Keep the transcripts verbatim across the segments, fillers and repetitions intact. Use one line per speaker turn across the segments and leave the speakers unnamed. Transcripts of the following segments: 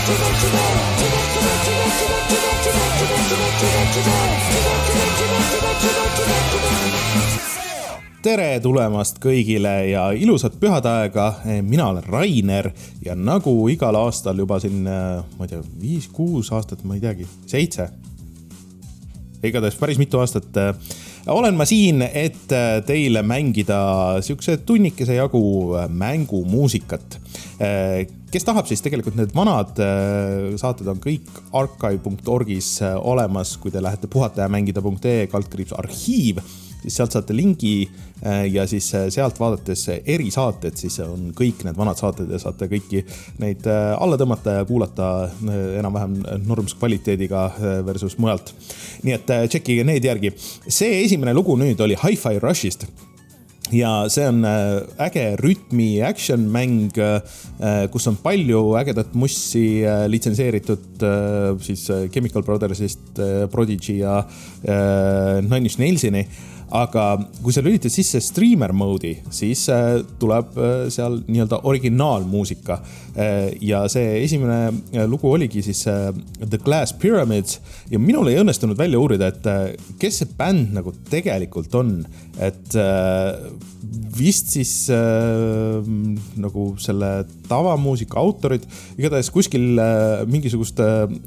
Tere tulemast kõigile ja ilusat pühadaega. Mina olen Rainer ja nagu igal aastal juba siin, ma ei tea, viis, kuus aastat, ma ei teagi, seitse. Igatahes päris mitu aastat olen ma siin, et teile mängida siukse tunnikese jagu mängumuusikat. Kes tahab, siis tegelikult need vanad saated on kõik archive punkt orgis olemas, kui te lähete puhatajamängida.ee kaldkriips arhiiv, siis sealt saate lingi ja siis sealt vaadates eri saated, siis on kõik need vanad saated ja saate kõiki neid alla tõmmata ja kuulata enam-vähem norms kvaliteediga versus mujalt. Nii et tšekkige need järgi. See esimene lugu nüüd oli Hi-Fi Rushist. Ja see on äge rütmi action mäng, kus on palju ägedat mussi litsenseeritud siis Chemical Brothersist, Prodigy ja Nine Inch Nailsini. Aga kui sa lülitad sisse streamer mode'i, siis tuleb seal nii-öelda originaalmuusika. Ja see esimene lugu oligi siis The Glass Pyramids ja minul ei õnnestunud välja uurida, et kes see bänd nagu tegelikult on. Et vist siis nagu selle tavamuusika autorid, igatahes kuskil mingisugust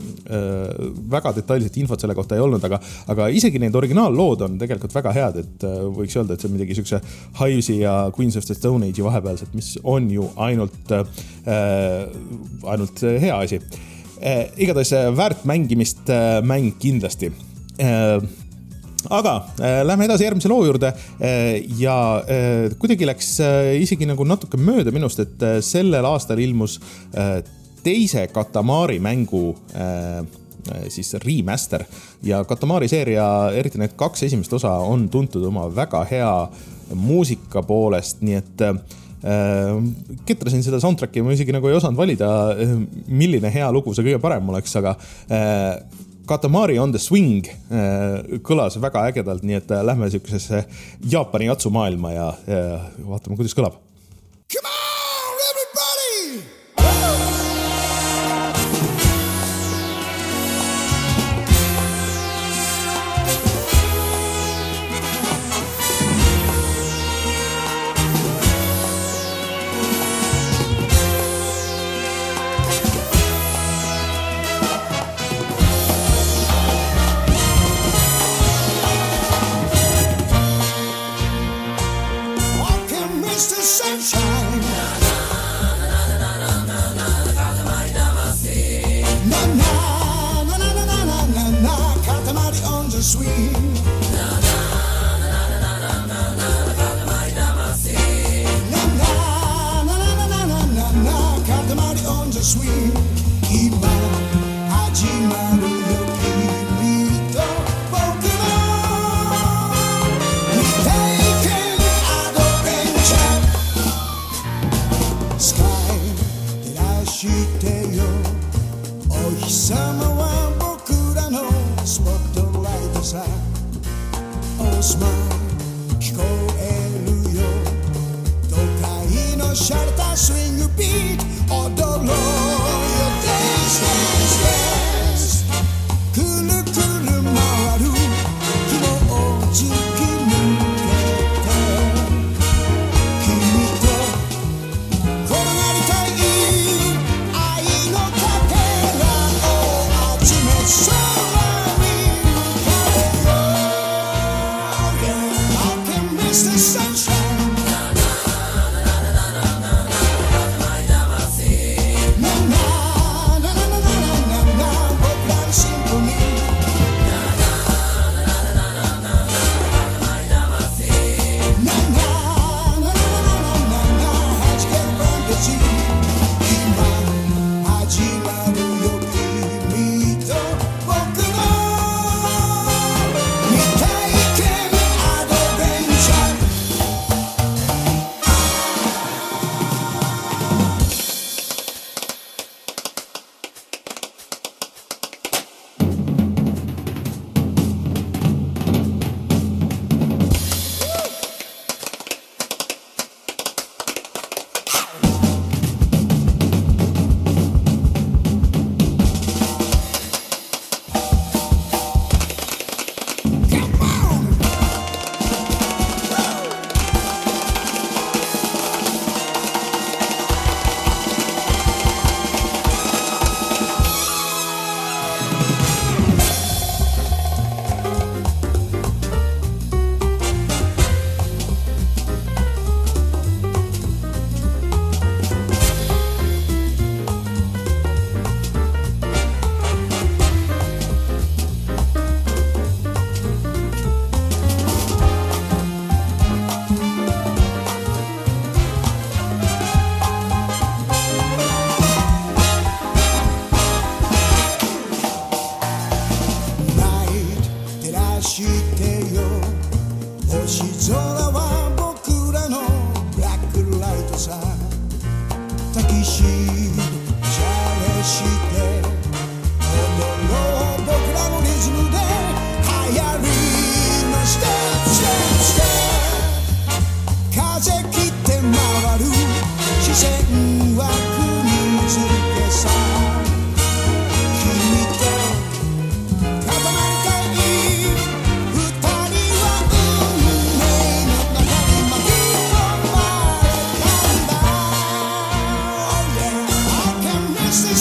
väga detailset infot selle kohta ei olnud, aga, aga isegi need originaallood on tegelikult väga head, et võiks öelda, et see on midagi siukse Hivesi ja Queens of the Stone Age'i vahepealset, mis on ju ainult, äh, ainult hea asi. Äh, igatahes väärt mängimist äh, mäng kindlasti. Äh, Aga äh, lähme edasi järgmise loo juurde äh, ja äh, kuidagi läks äh, isegi nagu natuke mööda minust, et äh, sellel aastal ilmus äh, teise Katamari mängu äh, siis remaster ja Katamari seeria, eriti need kaks esimest osa on tuntud oma väga hea muusika poolest, nii et äh, ketrasin seda soundtracki, ma isegi nagu ei osanud valida, milline hea lugu see kõige parem oleks, aga äh, Katamari on the Swing kõlas väga ägedalt, nii et lähme siukesesse Jaapani jatsumaailma ja, ja vaatame, kuidas kõlab. Come on, everybody!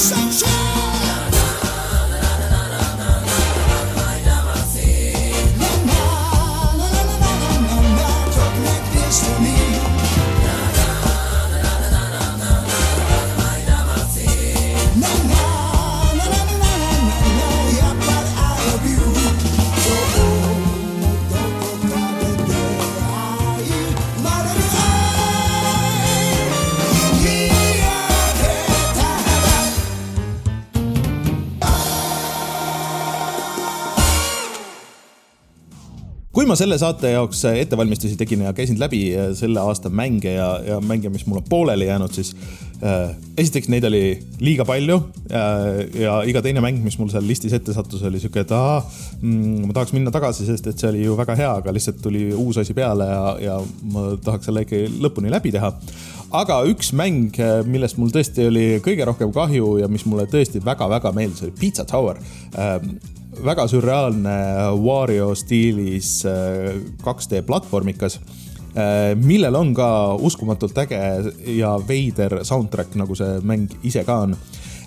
Kui ma selle saate jaoks ettevalmistusi tegin ja käisin läbi selle aasta mänge ja, ja mänge, mis mul on pooleli jäänud, siis äh, esiteks neid oli liiga palju äh, ja iga teine mäng, mis mul seal listis ette sattus, oli siuke, et aha, mm, ma tahaks minna tagasi, sest et see oli ju väga hea, aga lihtsalt tuli uus asi peale ja, ja ma tahaks selle ikka lõpuni läbi teha. Aga üks mäng, millest mul tõesti oli kõige rohkem kahju ja mis mulle tõesti väga-väga meeldis, oli Pizza Tower. Äh, väga sürreaalne Wario stiilis kaks D platvormikas, millel on ka uskumatult äge ja veider soundtrack, nagu see mäng ise ka on.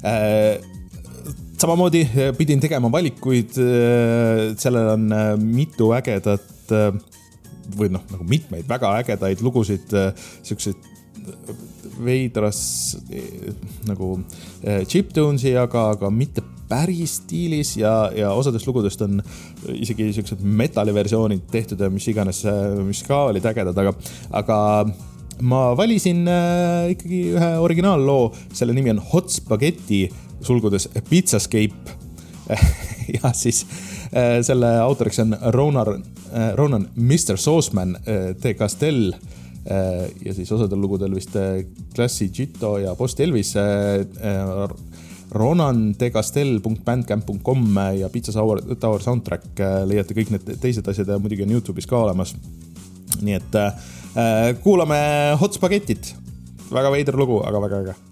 Samamoodi pidin tegema valikuid, sellel on mitu ägedat või noh, nagu mitmeid väga ägedaid lugusid, siukseid veidras nagu chiptunesi, aga, aga mitte päris stiilis ja, ja osadest lugudest on isegi siuksed metaliversioonid tehtud ja mis iganes, mis ka olid ägedad, aga, aga ma valisin äh, ikkagi ühe originaalloo, selle nimi on Hot Spaghetti, sulgudes Pizzascape ja siis äh, selle autoriks on Ronan, äh, Ronan mister Sauceman äh, de Castell äh, ja siis osadel lugudel vist äh, Klassi Gito ja Post Elvis äh, äh, ronan de castell punkt bandcamp punkt com ja Pizza Tower soundtrack leiate kõik need teised asjad ja muidugi on YouTube'is ka olemas. Nii et äh, kuulame Hot Spaghettit. Väga veider lugu, aga väga äge.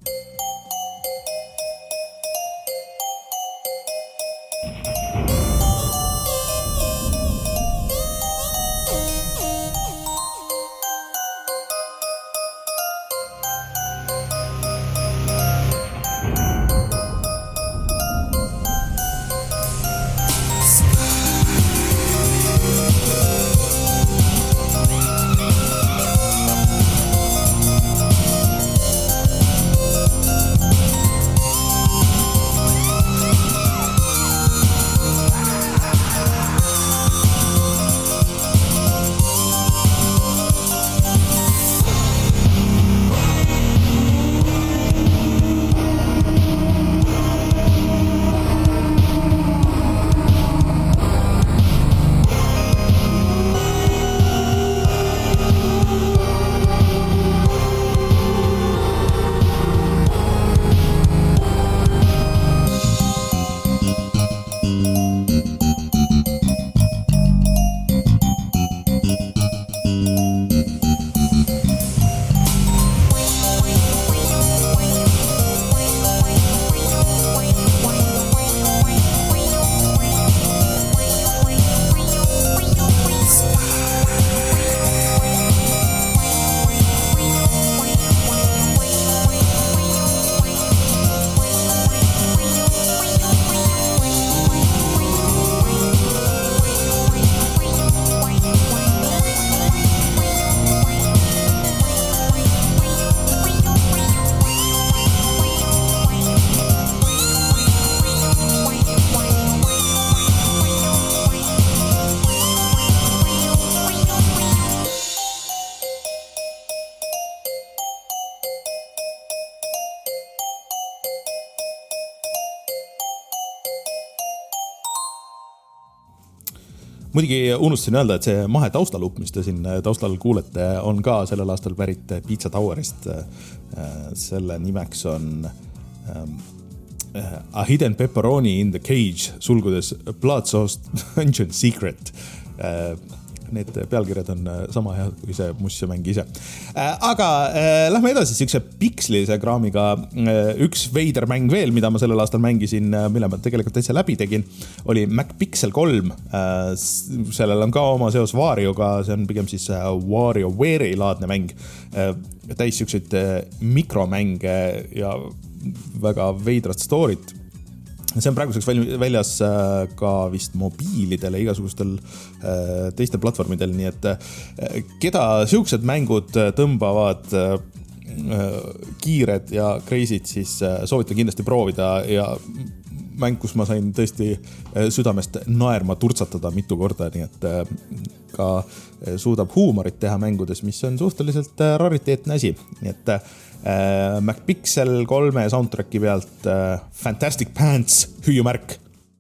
Muidugi unustasin öelda, et see mahe taustalup, mis te siin taustal kuulete, on ka sellel aastal pärit Pizza Towerist. Selle nimeks on A Hidden Pepperoni in the Cage, sulgudes Blood Sauce Dungeon Secret. Need pealkirjad on sama head kui see mussia mäng ise. Aga äh, lähme edasi siukse pikslise kraamiga. Üks veider mäng veel, mida ma sellel aastal mängisin, mille ma tegelikult täitsa läbi tegin, oli MacPixel kolm. Äh, sellel on ka oma seos Warioga, see on pigem siis WarioWare laadne mäng. Äh, täis siukseid mikromänge ja väga veidrat story't. See on praeguseks väljas ka vist mobiilidele, igasugustel teistel platvormidel, nii et keda siuksed mängud tõmbavad kiired ja crazy'd, siis soovitan kindlasti proovida ja mäng, kus ma sain tõesti südamest naerma turtsatada mitu korda, nii et ka suudab huumorit teha mängudes, mis on suhteliselt rariteetne asi, nii et Uh, MacPixel kolme soundtracki pealt uh, Fantastic Pants hüüumärk.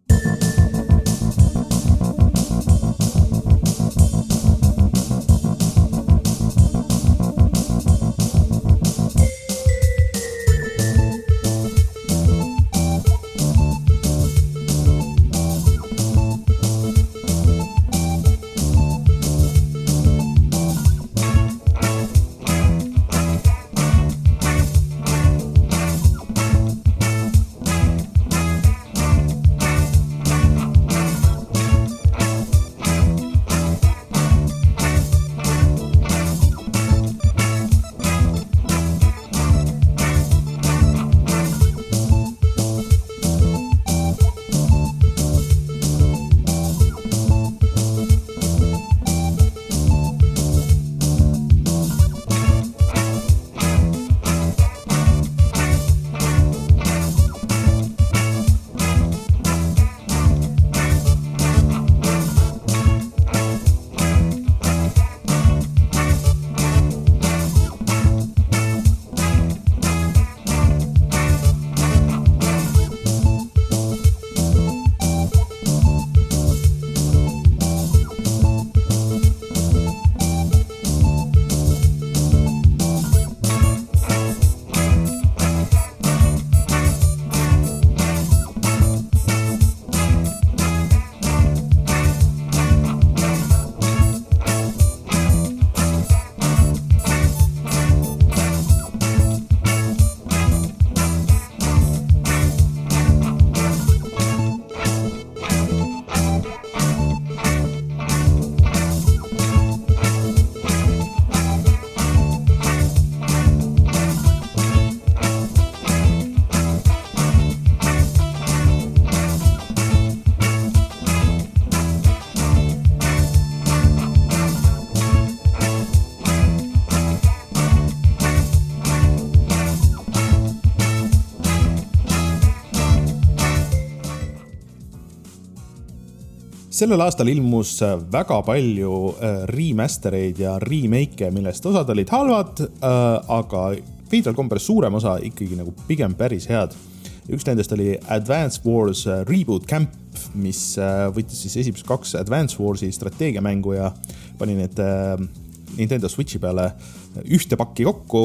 Sellel aastal ilmus väga palju remastereid ja remake, millest osad olid halvad, aga veidral kombel suurem osa ikkagi nagu pigem päris head. Üks nendest oli Advance Wars Reboot Camp, mis võttis siis esimesed kaks Advance Warsi strateegiamängu ja pani need Nintendo Switchi peale ühte pakki kokku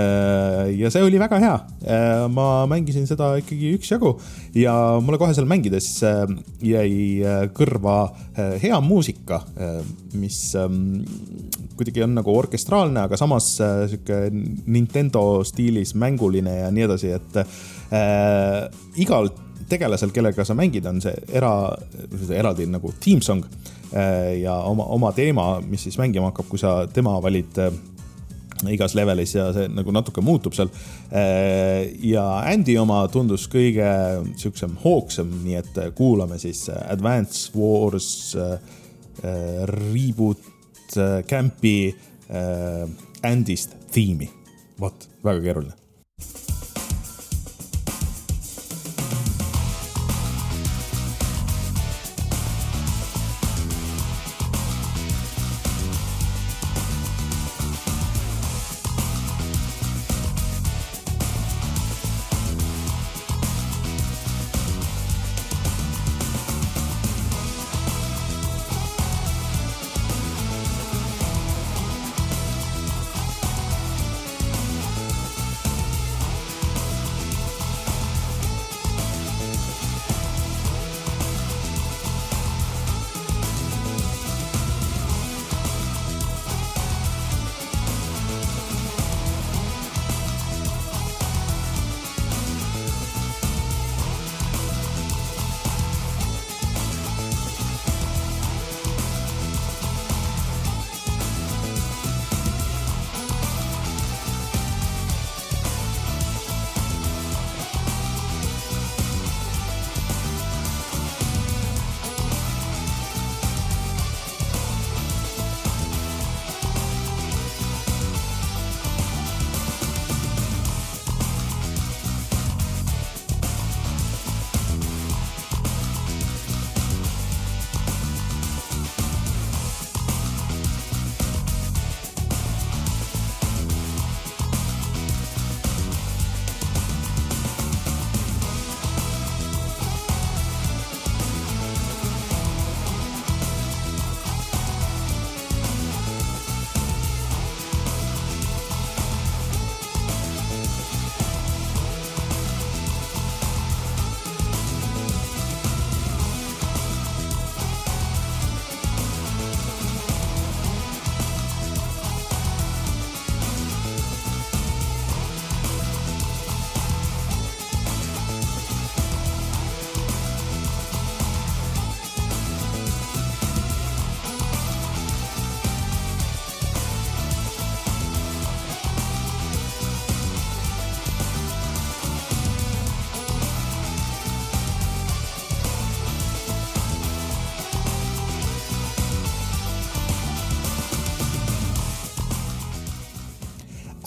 ja see oli väga hea. Ma mängisin seda ikkagi üks jagu ja mulle kohe seal mängides jäi kõrva hea muusika, mis kuidagi on nagu orkestraalne, aga samas siuke Nintendo stiilis mänguline ja nii edasi, et äh, igal tegelasel, kellega sa mängid, on see era, eraldi nagu team song ja oma, oma teema, mis siis mängima hakkab, kui sa tema valid igas levelis ja see nagu natuke muutub seal. Ja Andy oma tundus kõige siuksem hooksam, nii et kuulame siis Advance Wars Reboot Campi Andy'st theme'i. Vot, väga keeruline.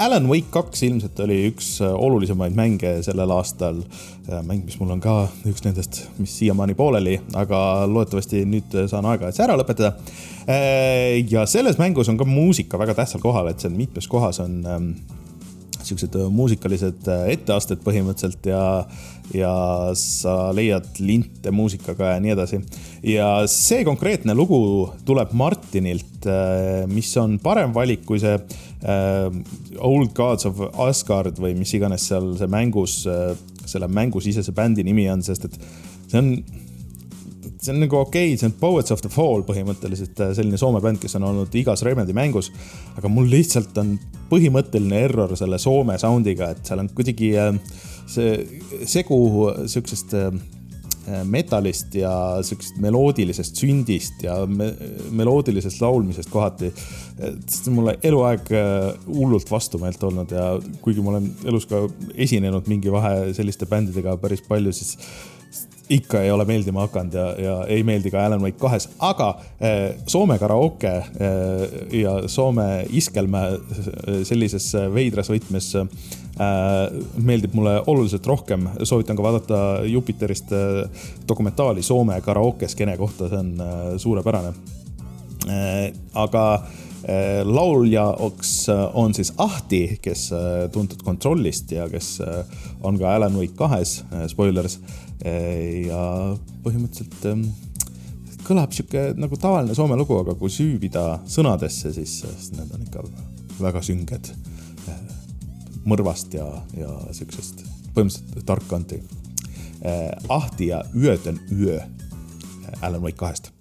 Alan Wake kaks ilmselt oli üks olulisemaid mänge sellel aastal. Mäng, mis mul on ka üks nendest, mis siiamaani pooleli, aga loodetavasti nüüd saan aega, et see ära lõpetada. Ja selles mängus on ka muusika väga tähtsal kohal, et see on mitmes kohas on siuksed muusikalised etteasted põhimõtteliselt ja, ja sa leiad linte muusikaga ja nii edasi. Ja see konkreetne lugu tuleb Martinilt, mis on parem valik kui see Old Gods of Asgard või mis iganes seal see mängus, selle mängu sisese bändi nimi on, sest et see on see on nagu okei, see on Poets of the Fall põhimõtteliselt selline Soome bänd, kes on olnud igas Remedy mängus, aga mul lihtsalt on põhimõtteline error selle Soome soundiga, et seal on kuidagi see segu süksest metallist ja süksest meloodilisest sündist ja me meloodilisest laulmisest kohati. See on mulle eluaeg hullult vastumeelt olnud ja kuigi ma olen elus ka esinenud mingi vahe selliste bändidega päris palju, siis ikka ei ole meeldima hakanud ja, ja ei meeldi ka Alan Wake kahes, aga eh, Soome karaoke eh, ja Soome iskelmäe sellises veidras võtmes eh, meeldib mulle oluliselt rohkem. Soovitan ka vaadata Jupiterist eh, dokumentaali Soome karaoke skene kohta, see on eh, suurepärane. Eh, aga eh, lauljaks on siis Ahti, kes eh, tuntud Kontrollist ja kes eh, on ka Alan Wake kahes, eh, spoilers, ja põhimõtteliselt kõlab siuke nagu tavaline Soome lugu, aga kui süübida sõnadesse, siis need on ikka väga sünged mõrvast ja, ja siuksest põhimõtteliselt tarkanti. Ahti ja Yöt on yö Alan Wake kahest.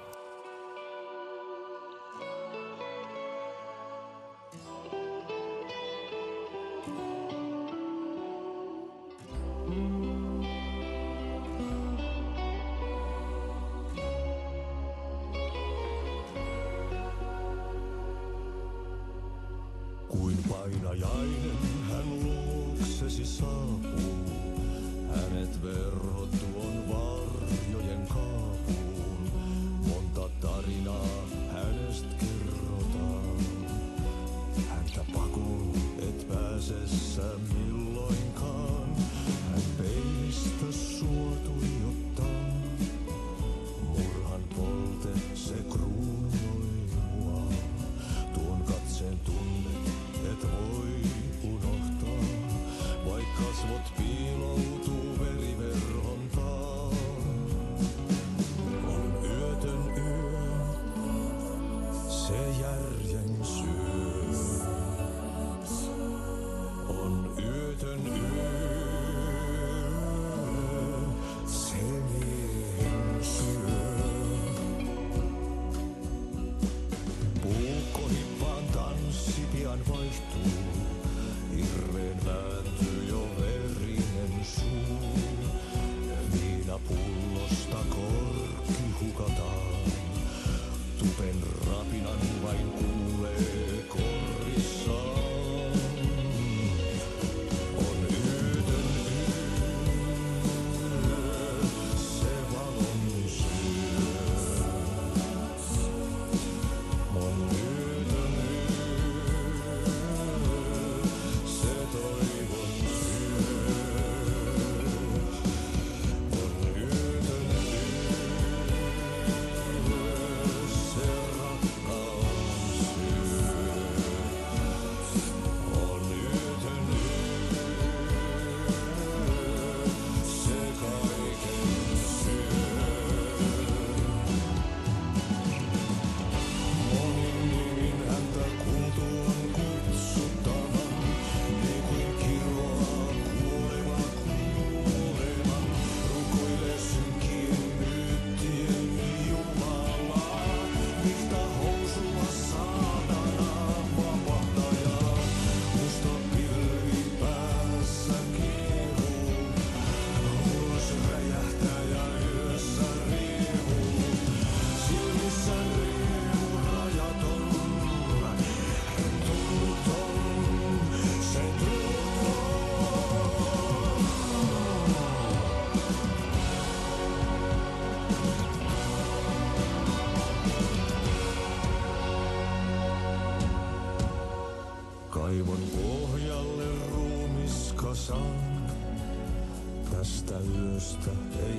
Kuin painajainen hän luoksesi saapuu, hänet verhot tuon varjojen kaapuun. Monta tarinaa hänestä kerrotaan, häntä pakoon et pääsessä milloinkaan. Hän peilistä sua tuijottaa, murhan polte se kruunoi mua. Tuon katseen tunnet et voi unohtaa, vaik kasvot piiloutuu veriverhon taa. On yötön yö, se järjen syö. On yötön yö, se miehen syö. Puukkohippaan tanssi pian vaihtuu, hirveen vääntyy jo verinen suu. Viinapullosta korkki hukataan, tupen rapinan vain kuulee korissaan. On yötön yö, se valon syö. On yötön yö, se toivon syö. On yötön yö, se rakkaus syö.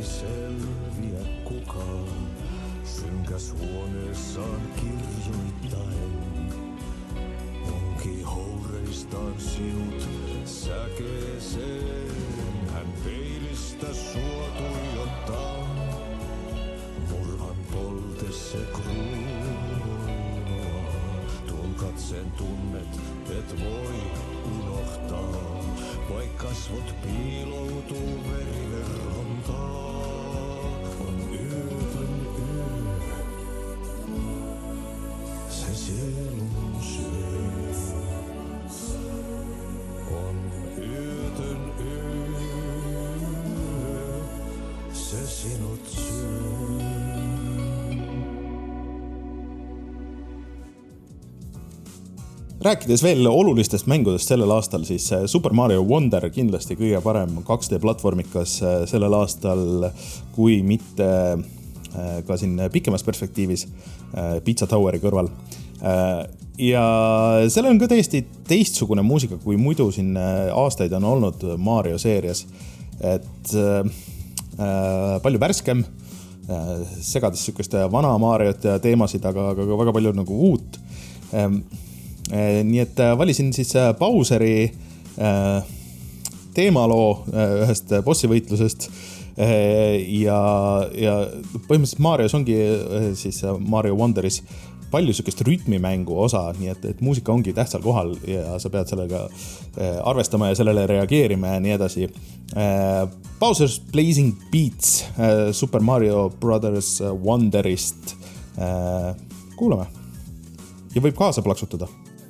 ei selviä kukaan, synkäs huoneessaan kirjoittaen. Onki houreistaan sinut säkeeseen, hän peilistä sua tuijottaa. Murhan polte se kruunua, tuon katseen tunnet et voi unohtaa. Vaik kasvot piiloutuu veriverhontaa, on yötön yö, se sielun syö. On yötön yö, se sinut syö.
Rääkides veel olulistest mängudest sellel aastal, siis Super Mario Wonder kindlasti kõige parem kaks D platvormikas sellel aastal, kui mitte ka siin pikemas perspektiivis Pizza Toweri kõrval. Ja sellel on ka täiesti teistsugune muusika, kui muidu siin aastaid on olnud Mario seerias. Et palju värskem, segades sükeste vana Mariot ja teemasid, aga, aga väga palju nagu uut. Nii et valisin siis Bowseri teemaloo ühest bossivõitlusest ja, ja põhimõtteliselt Marios ongi siis Mario Wonderis palju sükest rütmimängu osa, nii et, et muusika ongi tähtsal kohal ja sa pead sellega arvestama ja sellele reageerima ja nii edasi. Bowser's Blazing Beats Super Mario Brothers Wonderist kuulame ja võib kaasa plaksutada.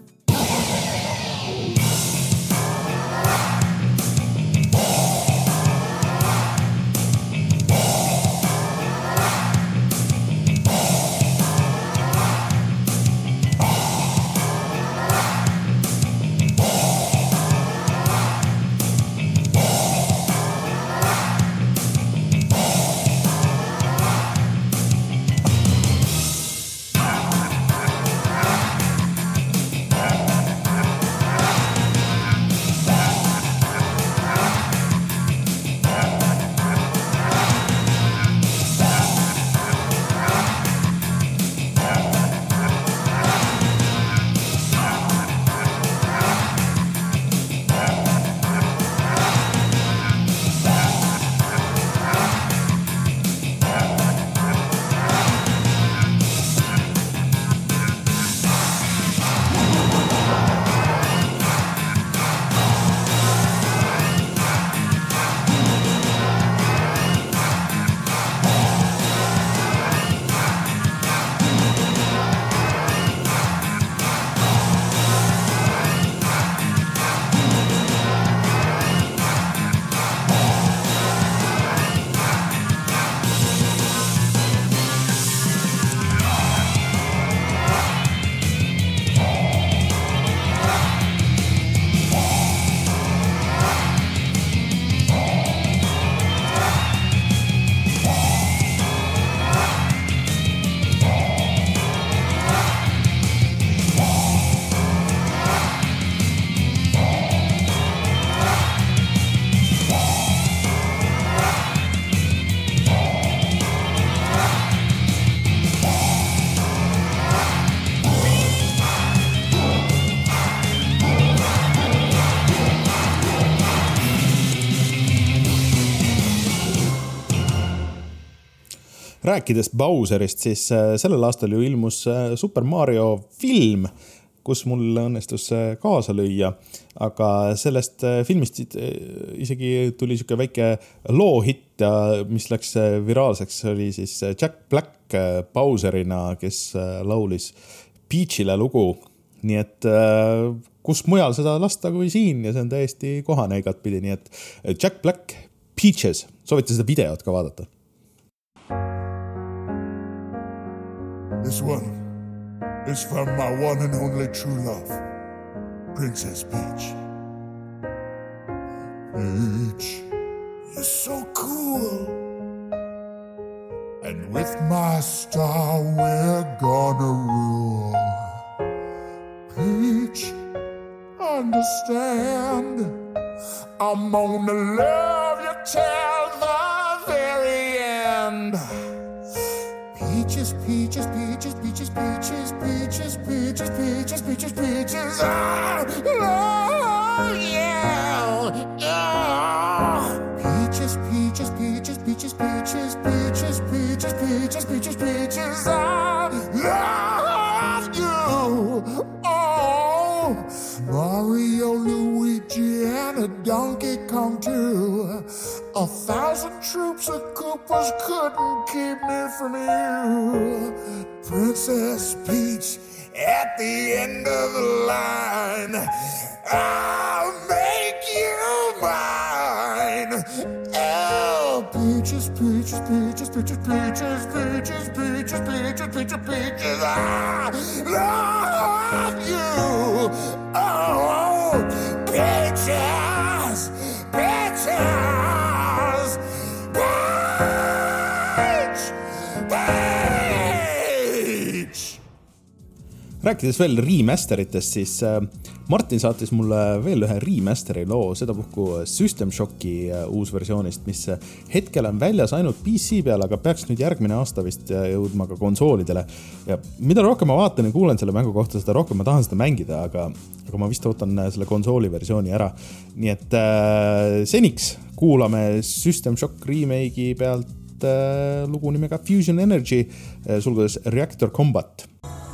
Rääkides Bowserist, siis sellel aastal ju ilmus Super Mario film, kus mul õnnestus kaasa lüüa, aga sellest filmist isegi tuli siuke väike loohitt, mis läks viraalseks, oli siis Jack Black Bowserina, kes laulis Peachile lugu. Nii et kus mujal seda lasta kui siin ja see on täiesti kohane igatpidi, nii et Jack Black Peaches, soovite seda videot ka vaadata.
This one is from my one and only true love, Princess Peach. Peach, you're so cool. And with my star we're gonna rule. Peach, understand, I'm gonna love you till the very land. Peaches, peaches, peaches, peaches, peaches, peaches, peaches, peaches, peaches, peaches. Ah, oh, yeah, yeah. Peaches, peaches, peaches, peaches, peaches, peaches, peaches, peaches, peaches, peaches. I love you. Oh, Mario, Luigi, and a Donkey Kong too. A thousand troops of Koopas couldn't keep me from you. Princess Peach at the end of the line. I'll make you mine. Oh, peaches, peaches, peaches, peaches, peaches, peaches, peaches, peaches, peaches, peaches. I love you. Oh, peaches, peaches.
Rääkides veel remasteritest, siis Martin saatis mulle veel ühe remasteri loo, sedapuhku System Shocki uus versioonist, mis hetkel on väljas ainult P C peal, aga peaks nüüd järgmine aasta vist jõudma ka konsoolidele. Ja mida rohkem ma vaatan ja kuulen selle mängu kohta, seda rohkem ma tahan seda mängida, aga, aga ma vist ootan selle konsooli versiooni ära. Nii et äh, seniks kuulame System Shock remake'i pealt äh, lugu nimega Fusion Energy, äh, sulgudes Reactor Combat.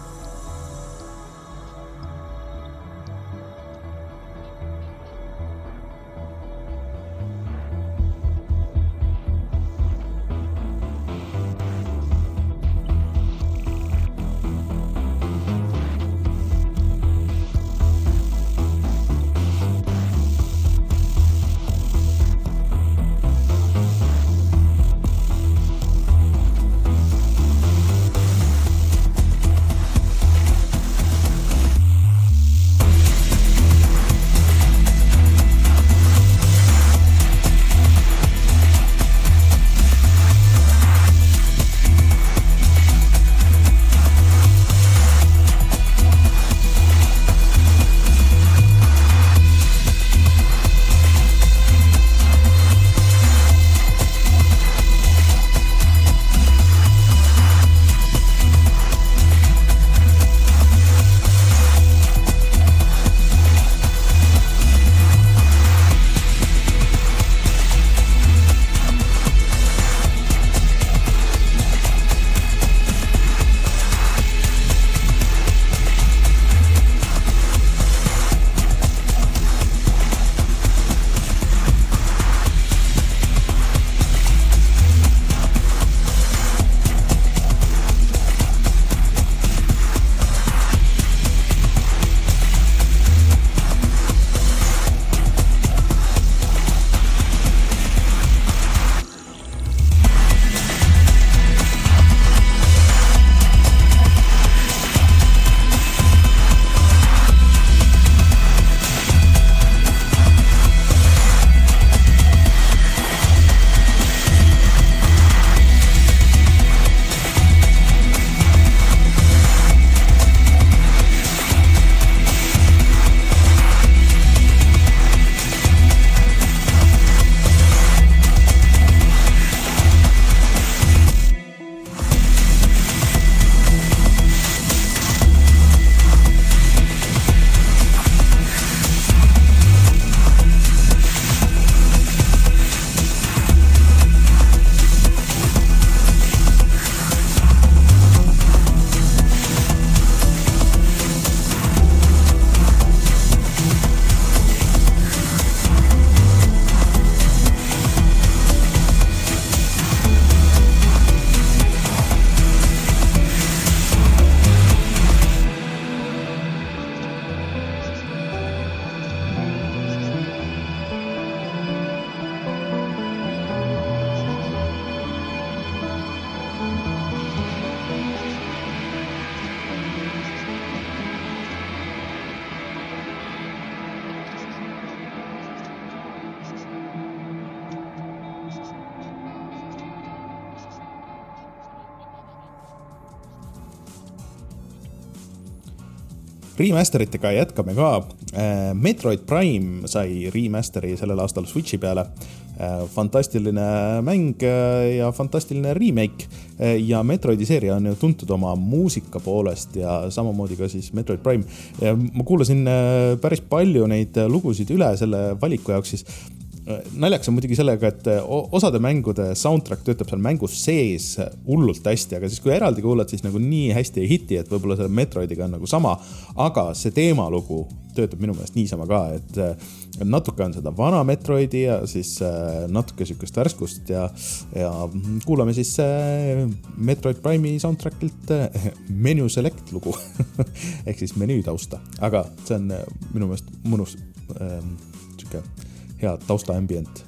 Remasteritega jätkame ka. Metroid Prime sai remasteri sellel aastal Switchi peale. fantastiline mäng ja fantastiline remake ja Metroidi seeria on ju tuntud oma muusika poolest ja samamoodi ka siis Metroid Prime. Ja ma kuulasin päris palju neid lugusid üle selle valiku jaoks, siis naljaks on muidugi sellega, et osade mängude soundtrack töötab seal mängus sees hullult hästi, aga siis kui eraldi kuulad, siis nagu nii hästi ei hiti, et võib-olla selle Metroidiga on nagu sama, aga see teemalugu töötab minu meelest niisama ka, et natuke on seda vana Metroidi ja siis natuke sükest värskust ja, ja kuulame siis Metroid Prime'i soundtrackilt Menu Select lugu ehk siis menüü tausta, aga see on minu meelest mõnus ähm, süke hea tausta ambient.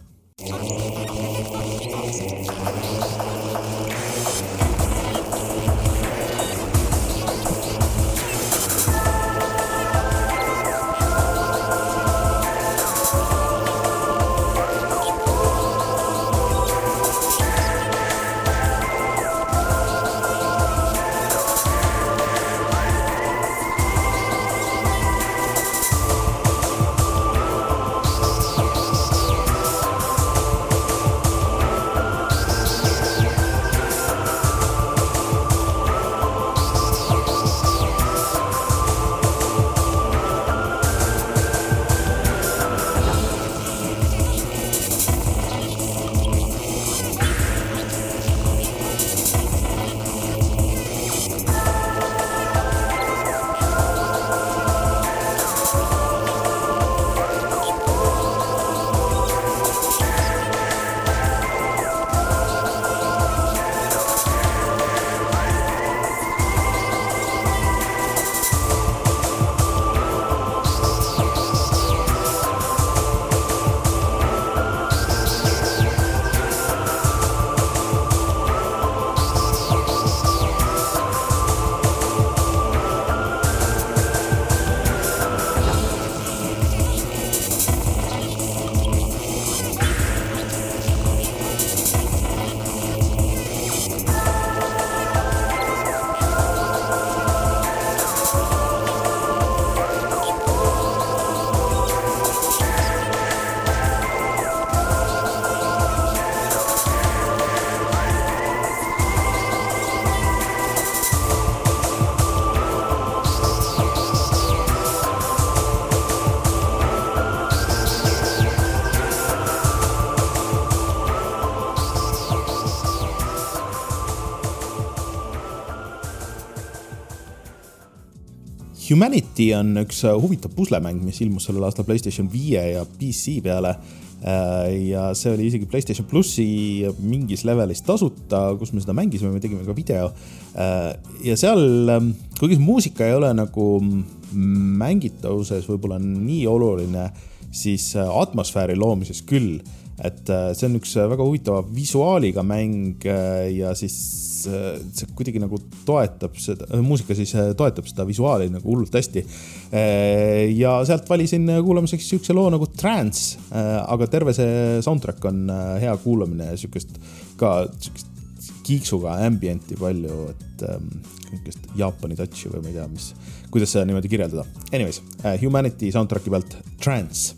Humanity on üks huvitav puslemäng, mis ilmus sellel aastal PlayStation viie ja P C peale ja see oli isegi PlayStation Plussi mingis levelis tasuta, kus me seda mängisime, me tegime ka video ja seal, kuigi muusika ei ole nagu mängitavuses võib-olla nii oluline, siis atmosfääri loomises küll, et see on üks väga huvitava visuaaliga mäng ja siis see kuidagi nagu toetab seda, muusika siis toetab seda visuaali nagu hullult hästi. Ja sealt valisin kuulamiseks sükse loo nagu Trance, aga terve see soundtrack on hea kuulamine ja sükest ka sükest kiiksuga ambienti palju, et sükest Jaapani touchi või ma ei tea, mis, kuidas see niimoodi kirjeldada. Anyways, Humanity soundtracki pealt Trance.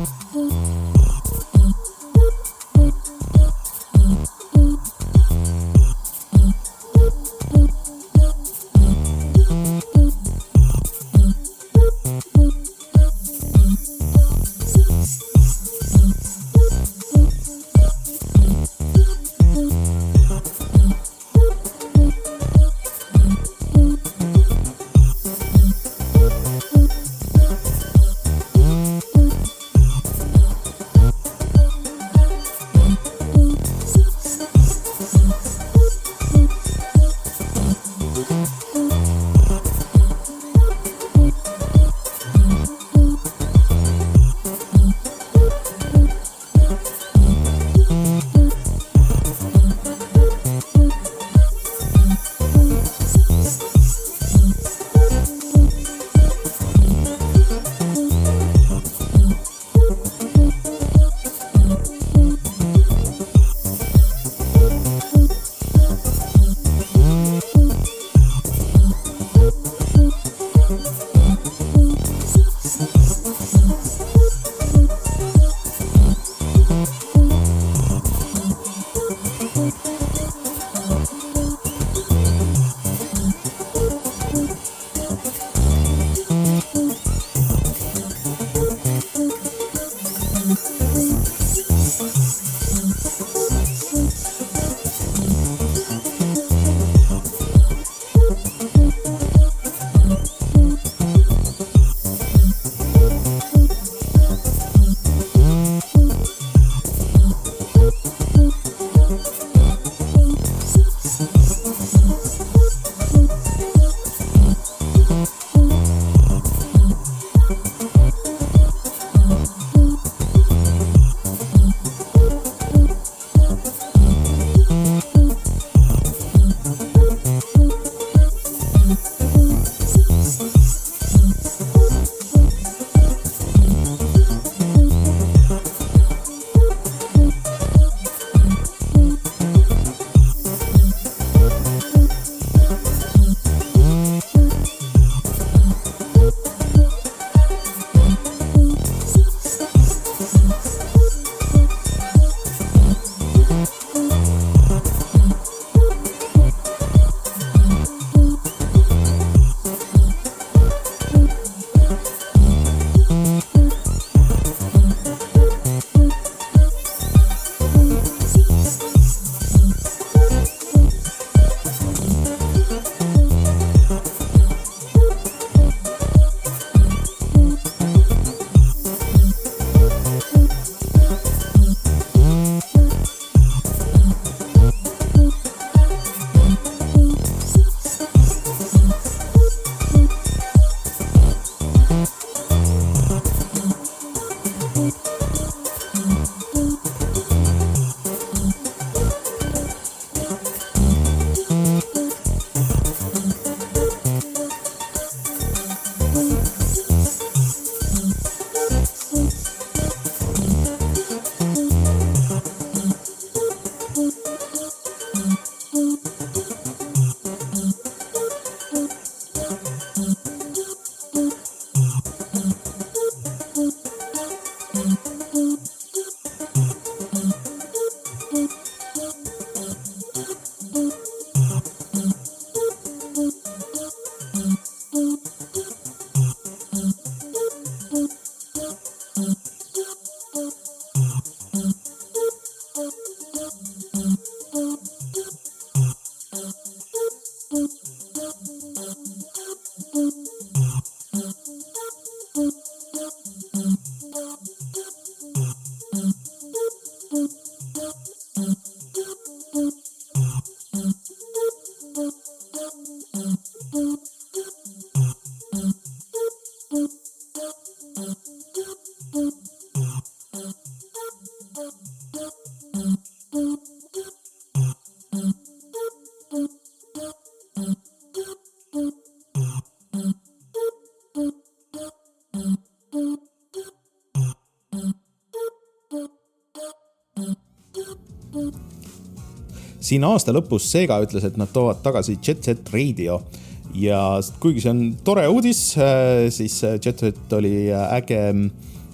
Siin aasta lõpus Sega ütles, et nad toovad tagasi Jet Set Radio ja kuigi see on tore uudis, siis Jet Set oli äge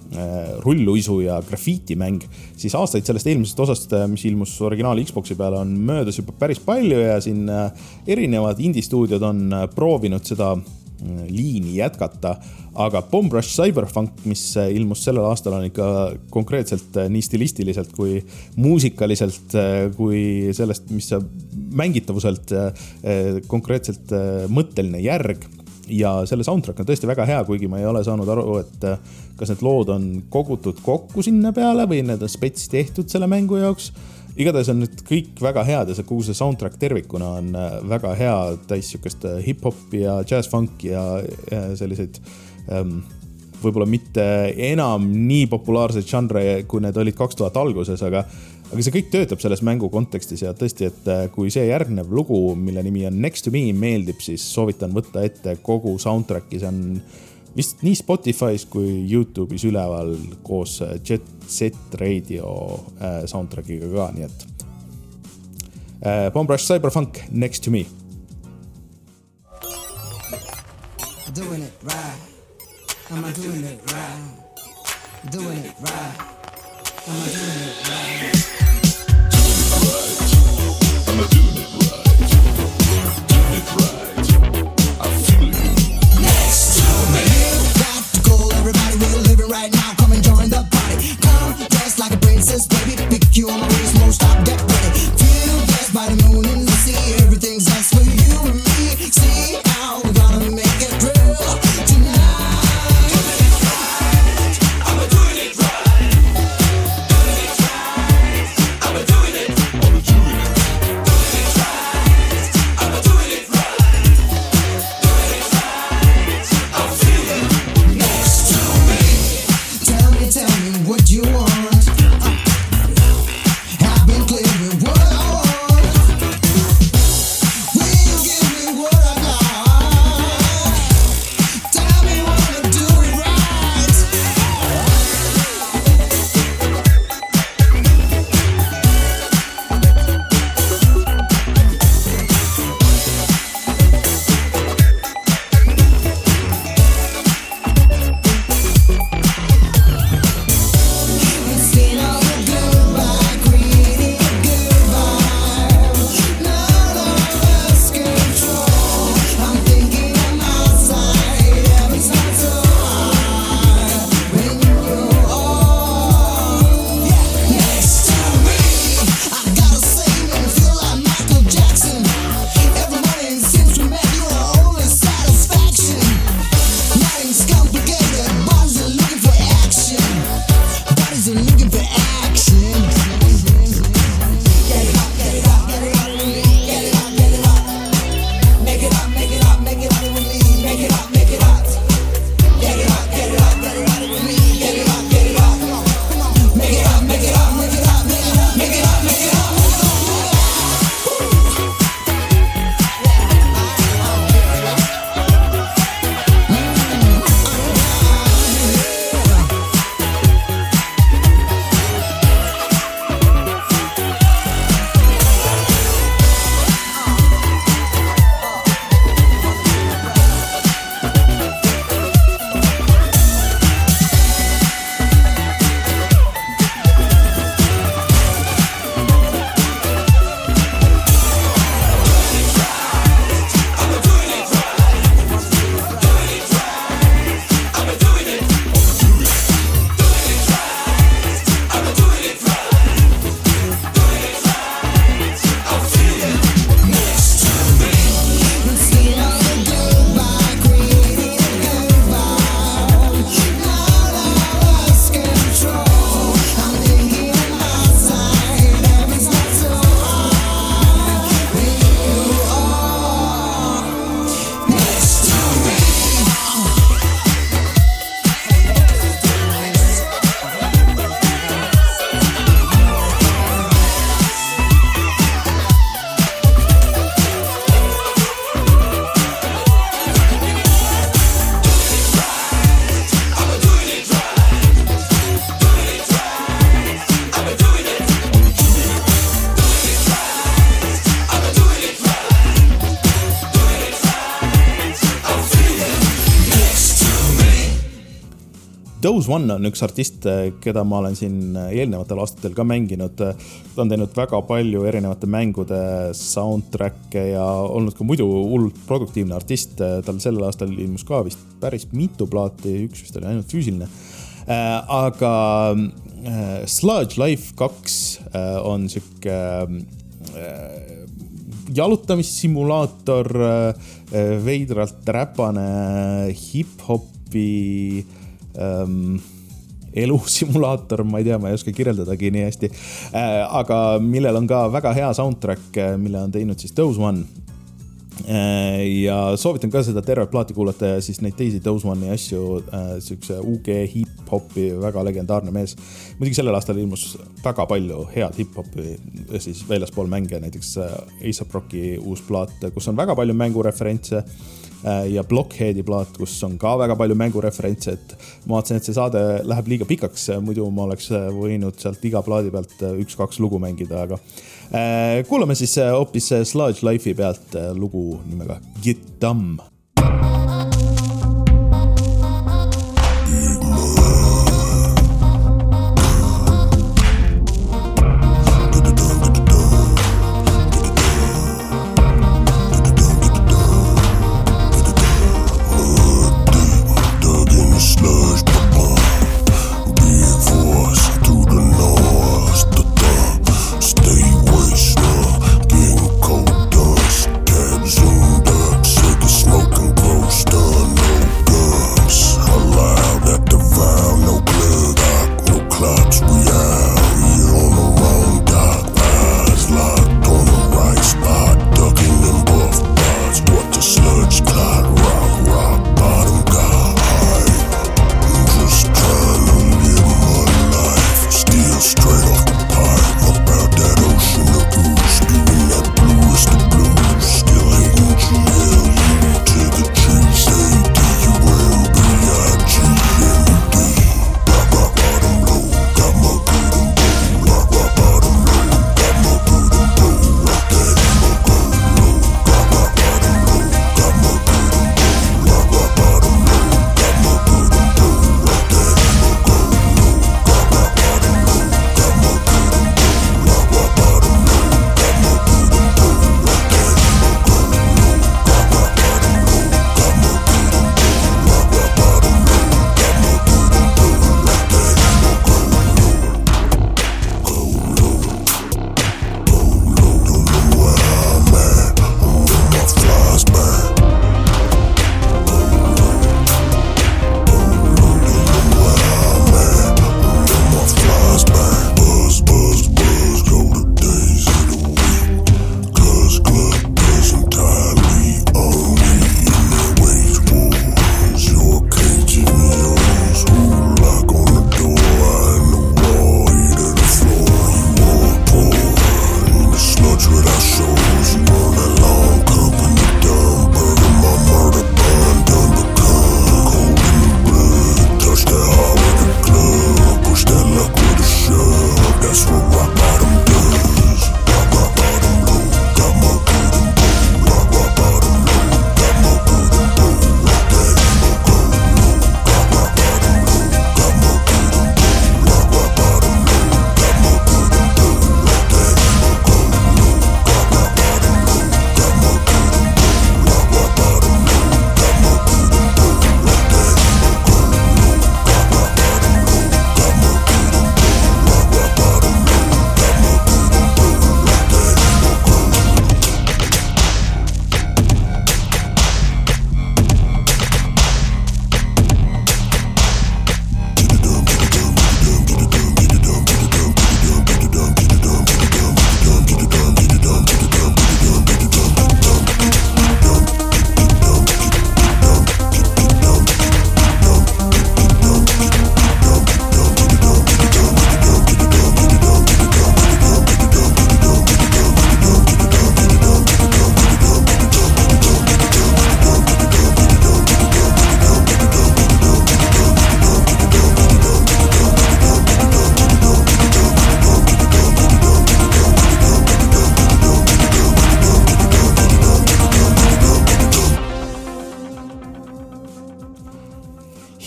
rulluisu ja grafiitimäng, siis aastaid sellest eelmisest osast, mis ilmus originaal Xboxi peale, on möödas juba päris palju ja siin erinevad indie-stuudiod on proovinud seda liini jätkata, aga Bomb Rush Cyberpunk, mis ilmus sellel aastal, on ikka konkreetselt nii stilistiliselt kui muusikaliselt kui sellest, mis mängitavuselt konkreetselt mõtteline järg. Ja selle soundtrack on tõesti väga hea, kuigi ma ei ole saanud aru, et kas need lood on kogutud kokku sinna peale või need on spets tehtud selle mängu jaoks. Igatahes on nüüd kõik väga head ja see kuhu see soundtrack tervikuna on väga hea, täis sükest hip-hop ja jazz-funk ja selliseid ähm, võib-olla mitte enam nii populaarseid žanre, kui need olid kaks tuhat alguses, aga Aga see kõik töötab selles mängu kontekstis ja tõesti, et kui see järgnev lugu, mille nimi on Next to Me, meeldib, siis soovitan võtta ette kogu soundtracki. See on vist nii Spotify's kui YouTube'is üleval koos Jet Set Radio soundtrackiga ka, nii et Bomb Rush Cyberpunk, Next to Me.
Doing it right. Am I doing it right? Doing it right. Am I doing it right?
I'm doing it right. Doing it right. I feel it.
Next to me. Got to go, everybody, we're living right now. Come and join the party. Come dress like a princess, baby. Pick you on my waist, won't stop, get ready. Feel blessed by the moon and the sea. Everything's just for you and me. See how we're gonna make it real tonight. I'm doing it right. Doing it right. I'm doing it.
I'm doing it.
Tell me, tell me what you want.
Dose One on üks artist, keda ma olen siin eelnevatel aastatel ka mänginud. Ta on teinud väga palju erinevate mängude soundtracke ja olnud ka muidu hullult produktiivne artist. Tal sellel aastal ilmus ka vist päris mitu plaati, üks vist oli ainult füüsiline. Aga Sludge Life kaks on siuke jalutamissimulaator, veidralt räpane hip-hopi ähm, elusimulaator, ma ei tea, ma ei oska kirjeldadagi nii hästi, äh, aga millel on ka väga hea soundtrack, mille on teinud siis Dose One. Äh, ja soovitan ka seda tervet plaati kuulata ja siis neid teisi Dose One'i asju, äh, siukse U G hip-hopi väga legendaarne mees. Muidugi sellel aastal ilmus väga palju head hip-hopi siis väljaspool mänge, näiteks A$AP Rocki uus plaat, kus on väga palju mängureferentse ja Blockheadi plaat, kus on ka väga palju mängureferentse, et ma vaatasin, et see saade läheb liiga pikaks, muidu ma oleks võinud sealt iga plaadi pealt üks-kaks lugu mängida, aga kuulame siis hoopis Sludge Life'i pealt lugu nimega Get Dumb.
Smoke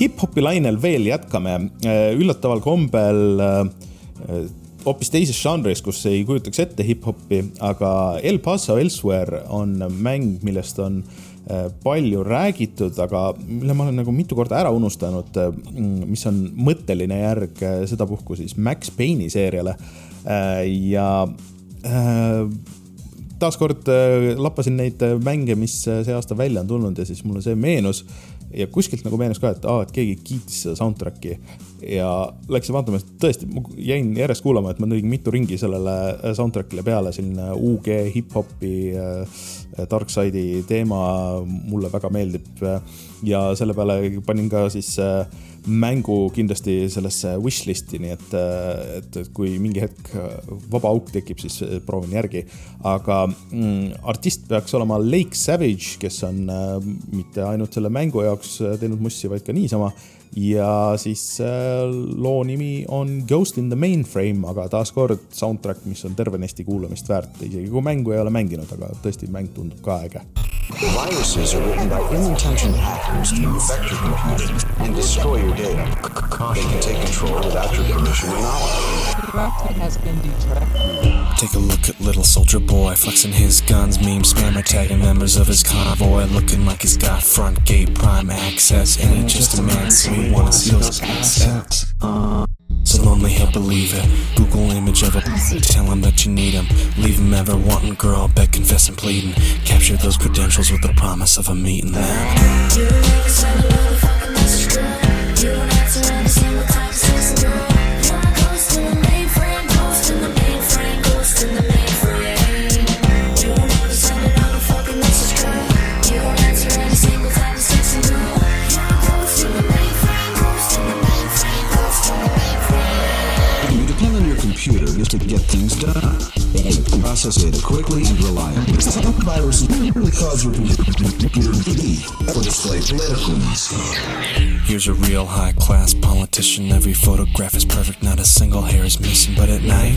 hip-hopi lainel veel jätkame. Üllataval kombel hoopis teises žanris, kus ei kujutaks ette hip-hopi, aga El Paso Elsewhere on mäng, millest on palju räägitud, aga mille ma olen nagu mitu korda ära unustanud, mis on mõtteline järg sedapuhku siis Max Payne'i seeriale. Ja taaskord lappasin neid mänge, mis see aasta välja on tulnud ja siis mulle see meenus ja kuskilt nagu meenus ka, et, aa, et keegi kiitis seda soundtracki ja läksin vaatama, et tõesti jäin järjest kuulama, et ma tõin mitu ringi sellele soundtrackile peale, selline U G hip-hopi Darkside'i teema mulle väga meeldib ja selle peale panin ka siis mängu kindlasti sellesse wishlisti, nii et, et kui mingi hetk vaba auk tekib, siis proovin järgi. Aga mm, artist peaks olema Lake Savage, kes on äh, mitte ainult selle mängu jaoks teinud mussi, vaid ka niisama. Ja siis äh, loo nimi on Ghost in the Mainframe, aga taaskord soundtrack, mis on tervenesti kuulamist väärt. Isegi kui mängu ei ole mänginud, aga tõesti mäng tundub ka äge.
Viruses are written by ill-intentioned hackers to infect your computer and destroy your data. They can take control without your permission or knowledge.
Has been detected.
Take a look at little soldier boy flexing his guns, meme spammer tagging members of his convoy, looking like he's got front gate prime access. Ain't just a man, so we wanna see those assets. Uh, so lonely he'll believe it. Google image of a tell him that you need him. Leave him ever wanting, girl, beg, confess and pleading. Capture those credentials with the promise of a meeting then.
You don't have to send a motherfucking message, girl. You don't have to run a single time sex, girl. You're a ghost in the mainframe, ghost in the mainframe, ghost in the mainframe. You don't have to send a motherfucking message, girl. You don't have to run a single time sex, girl. You're a ghost in the mainframe, ghost in the mainframe, ghost in the mainframe.
You depend on your computer just to get things done. And process it quickly and reliably. Some viruses really cause your computer to be or display political news.
Here's a real high-class politician. Every photograph is perfect, not a single hair is missing. But at night,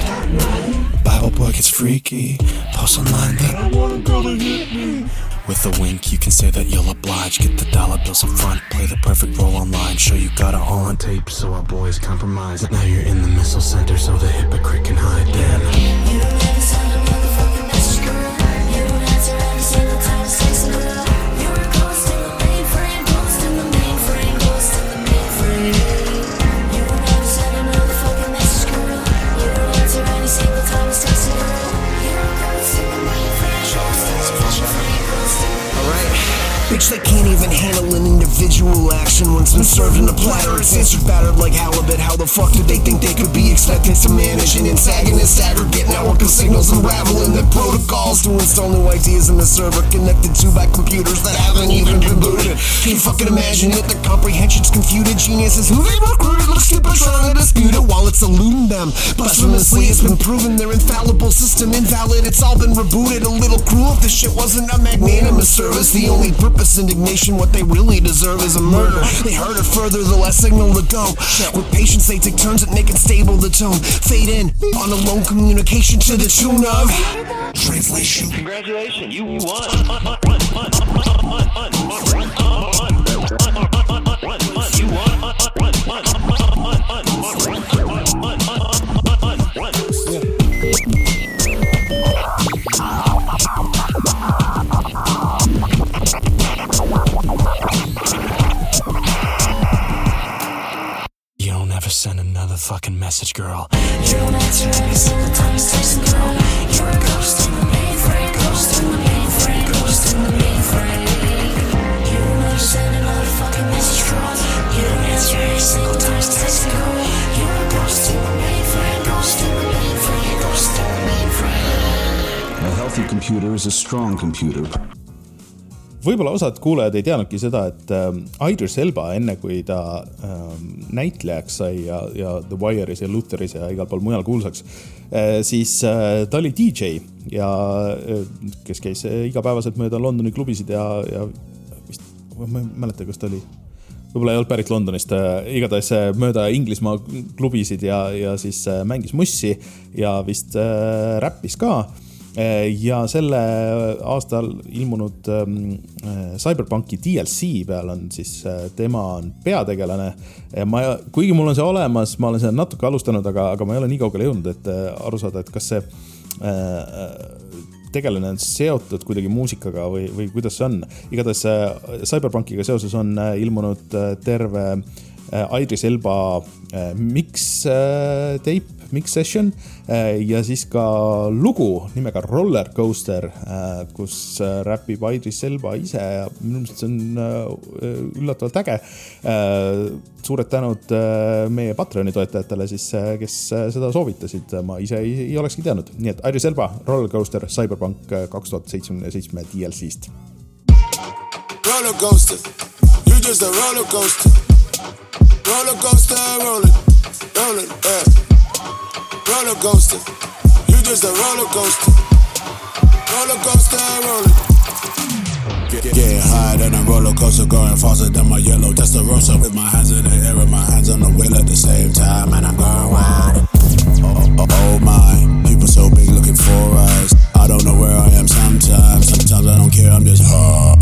Bible boy gets freaky. Post online that I want a girl to hit me. With a wink, you can say that you'll oblige. Get the dollar bills up front, play the perfect role online. Show you got it all on tape, so our boys compromise. Now you're in the missile center, so the hypocrite can hide then.
You don't have to send a motherfucking message, girl. You don't have to run a single time sex, girl. You're a ghost in the mainframe, ghost in the mainframe, ghost in the mainframe. You don't have to send a motherfucking message, girl. You don't have to run a single time sex, girl. You're a ghost in the mainframe, ghost in the mainframe, ghost in the mainframe.
Alright. Bitch, they can't even handle an individual action when it's been served in a platter. It's answered battered like halibut. How the fuck did they think they could be expected to manage an antagonist aggregate network of signals unraveling the protocols to install new ideas in the server connected to by computers that haven't even been booted? Can't fucking imagine it. The comprehension's confuted. Geniuses who they recruited look stupid trying to dispute it while it's eluding them. Blasphemously, it's been proven their infallible system invalid. It's all been rebooted. A little cruel if this shit wasn't a magnanimous service. The only purpose indignation, what they really deserve is a murder. They heard it further, the last signal to go. With patience they take turns at making stable the tone. Fade in on a lone communication to the tune of translation.
Congratulations, you won. You won.
Send another fucking message, girl. You don't answer any single time you text, girl. You're a ghost in the mainframe, ghost in the mainframe, ghost in the mainframe. You don't ever send another fucking message, girl. You don't answer any single time you text, girl. You're a ghost in the mainframe, ghost in the mainframe, ghost in the mainframe.
A healthy computer is a strong computer.
Võib-olla osad kuulajad ei teadnudki seda, et ähm, Idris Elba enne kui ta ähm, näitlejaks sai ja, ja The Wire'is ja Lutheris ja igal pool mujal kuulsaks, äh, siis äh, ta oli D J ja äh, kes käis igapäevaselt mööda Londoni klubisid ja, ja vist, ma ei mäleta, kas ta oli, võib-olla ei olnud pärit Londonist, äh, igatahes mööda Inglismaa klubisid ja, ja siis äh, mängis mussi ja vist äh, räppis ka. ja selle aastal ilmunud Cyberpunki D L C peal on siis tema on peategelane. Ma, kuigi mul on see olemas, ma olen seda natuke alustanud, aga, aga ma ei ole nii kaugele jõudnud, et aru saada, et kas see tegelane on seotud kuidagi muusikaga või, või kuidas see on. Igatahes Cyberpunkiga seoses on ilmunud terve Idris Elba mix tape, mix session ja siis ka lugu nimega Roller Coaster, kus räpib Idris Elba ise ja minu meelest see on üllatavalt äge. Suured tänud meie Patreoni toetajatele, siis, kes seda soovitasid, ma ise ei, ei olekski teadnud. Nii et Idris Elba, Roller Coaster, Cyberpunk kaks tuhat seitseteist D L C-st.
Roller coaster, you just a roller coaster. Roller coaster, rolling, rolling, yeah. Roller coaster, you just a roller coaster. Roller coaster, rolling. Get, get higher than a roller coaster, going faster than my yellow Testarossa. With my hands in the air and my hands on the wheel at the same time, and I'm going wild. Oh, oh, oh my, people so big looking for eyes. I don't know where I am sometimes. Sometimes I don't care, I'm just hard.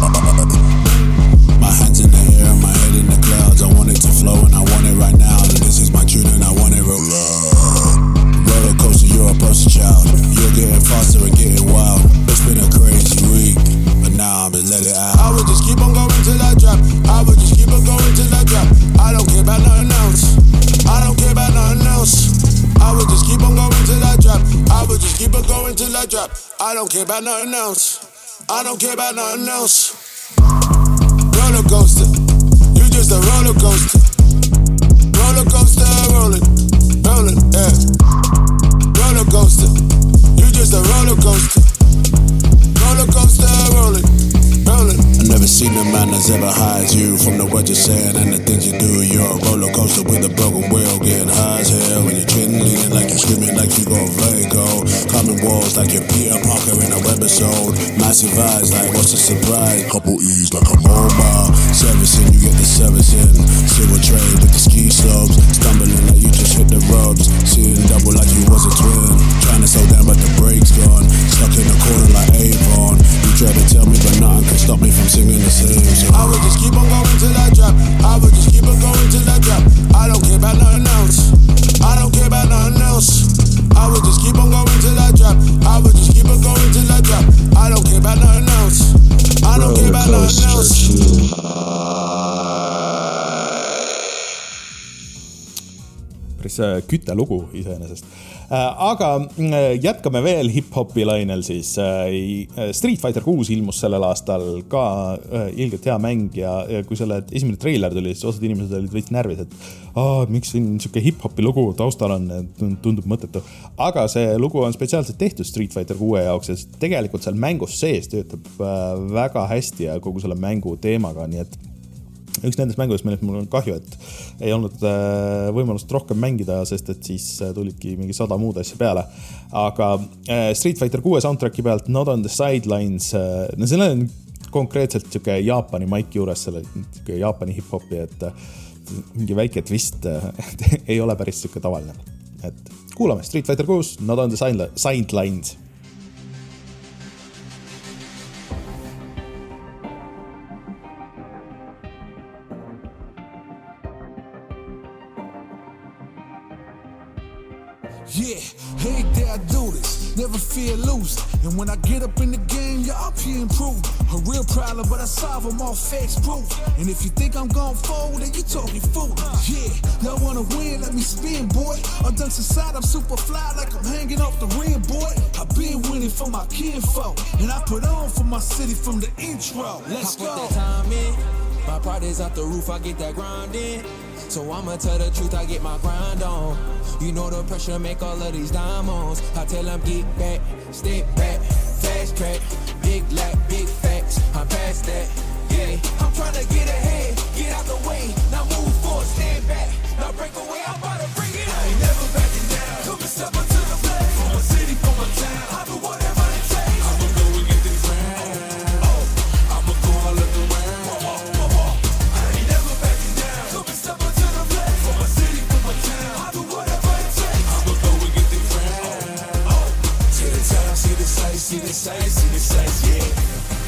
My hands in the air, my head in the clouds. I want it to flow and I want it right now. And this is my tune and I want it real loud. Roller coaster, you're a poster child. You're getting faster and getting wild. It's been a crazy week, but now I'm just let it out. I would just keep on going till I drop. I would just keep on going till I drop. I don't care about nothing else. I don't care about nothing else. I would just keep on going till I drop. I would just keep on going till I drop. I don't care about nothing else. I don't care about nothing else. Roller coaster, you just a roller coaster. Roller coaster, rolling, rolling, yeah. Roller coaster, you just a roller coaster. Roller coaster, rolling, rolling. I've never seen a man that's ever high as you. From the words you're saying and the things you do, you're a roller coaster with a broken wheel, getting high as hell. When you're chin leaning like you're screaming like you got vertigo. Climbing walls like you're Peter Parker in a webisode. Massive eyes like what's the surprise? Couple E's like a mobile. Servicing, you get the servicing. Silver tray with the ski slopes. Stumbling like you just hit the ropes. Seeing double like you was a twin. Trying to slow down but the brake's gone. Stuck in the corner like Avon. You try to tell me but nothing can stop me from singing the same song. I would just keep on going till I drop. I would just keep on going till I drop. I don't care about nothing else. I don't care about nothing else. I would just keep on going till I drop. I would just keep on going till I drop. I don't care about nothing else. I don't care about nothing else.
Päris kütelugu iseenesest. Aga jätkame veel hip-hopi lainel siis. Street Fighter kuus ilmus sellel aastal ka ilgelt hea mäng ja kui selle esimene treiler tuli, siis osad inimesed olid veits närvis, et oh, miks siin siuke hip-hopi lugu taustal on, tundub mõttetu. Aga see lugu on spetsiaalselt tehtud Street Fighter kuue jaoks ja tegelikult seal mängus sees töötab väga hästi ja kogu selle mängu teemaga, nii et üks nendest mängudest, millest mul on kahju, et ei olnud võimalust rohkem mängida, sest et siis tulidki mingi sada muud asja peale. Aga Street Fighter kuue soundtracki pealt Not on the Sidelines, no selle on konkreetselt siuke Jaapani maik juures, selle Jaapani hip-hopi, et mingi väike twist ei ole päris siuke tavaline. Et kuulame Street Fighter kuus, Not on the Sidelines.
Yeah, every day I do this, never feel loose. And when I get up in the game, yeah, I'm here improved. A real problem, but I solve them all facts proof. And if you think I'm gon' fold, then you talking fool. Yeah, y'all wanna win, let me spin, boy. I'm done inside, I'm super fly like I'm hanging off the rim, boy. I've been winning for my kinfolk, and I put on for my city from the intro. Let's go.
I put that time in, my party's off the roof, I get that grind in. So I'ma tell the truth, I get my grind on. You know the pressure make all of these diamonds. I tell them get back, step back, fast track, big lack, big facts. I'm past that, yeah. I'm trying to get ahead, get out the way. Now move forward, stand back. Now break away, I'm about to bring it. I ain't never backing down. Come and step up to the plate. For my city, for my town. I'll do whatever it takes. I'ma go and get this round. Oh, I'ma go all of the round. Whoa, whoa, whoa, whoa. I ain't never backing down. Come and step up to the plate. For my city, for my town. I'll do whatever it takes. I'ma go and get this round. Oh, to the top, see the see the sights, see the sights, yeah.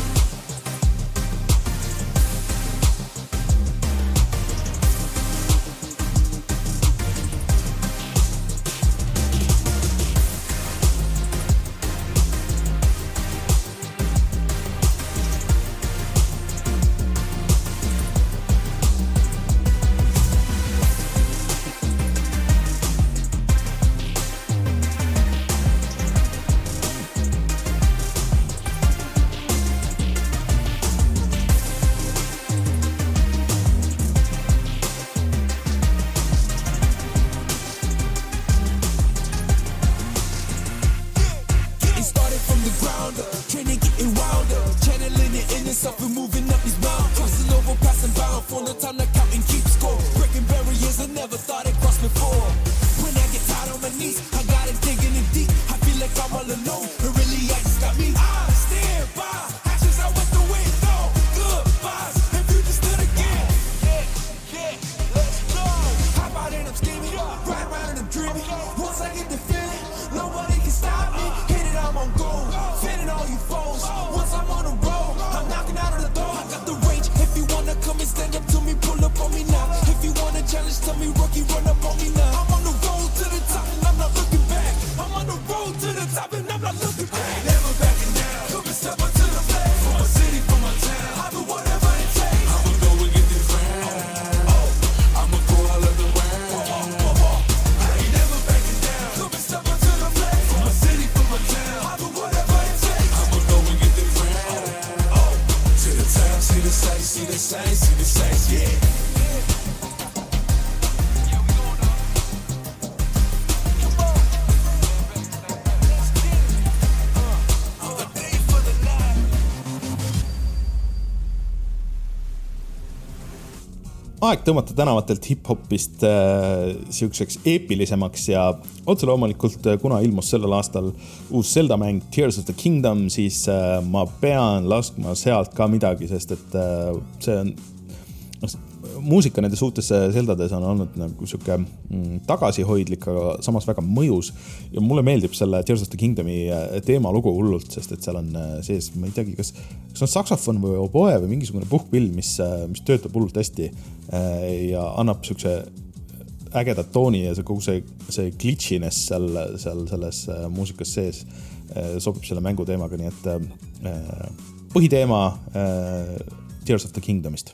Aeg tõmmata tänavatelt hip-hopist äh, siukseks eepilisemaks ja otse loomulikult, kuna ilmus sellel aastal uus Zelda-mäng Tears of the Kingdom, siis äh, ma pean laskma sealt ka midagi, sest et äh, see on no, muusika nendes uutes Zeldades on olnud nagu siuke mm, tagasihoidlik, aga samas väga mõjus ja mulle meeldib selle Tears of the Kingdomi teemalugu hullult, sest et seal on sees, ma ei teagi, kas, kas on saksofon või oboe või mingisugune puhkpill, mis, mis töötab hullult hästi ja annab siukse ägedat tooni ja see, kogu see, see glitchiness seal, seal selles muusikas sees sobib selle mängu teemaga, nii et põhiteema Tears of the Kingdomist.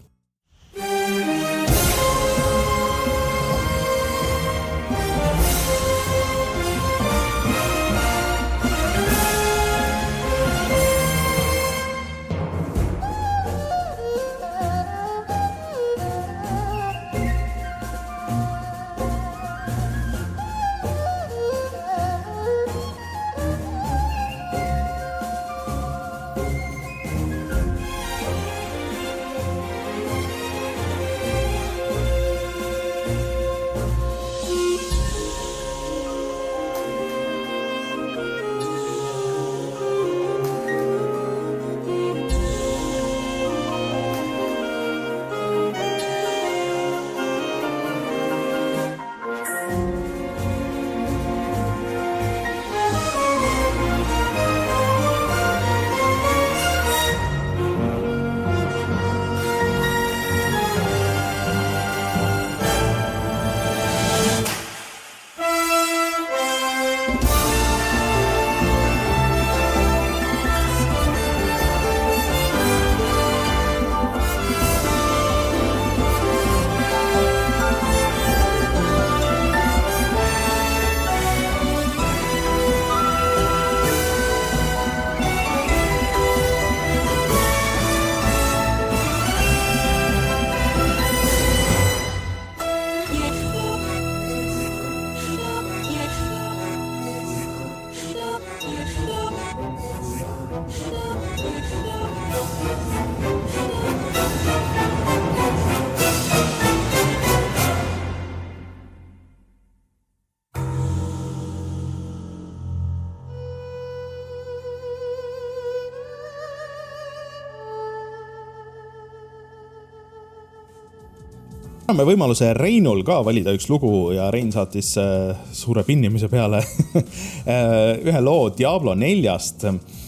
Anname võimaluse Reinul ka valida üks lugu ja Rein saatis suure pinnimise peale ühe loo Diablo neljast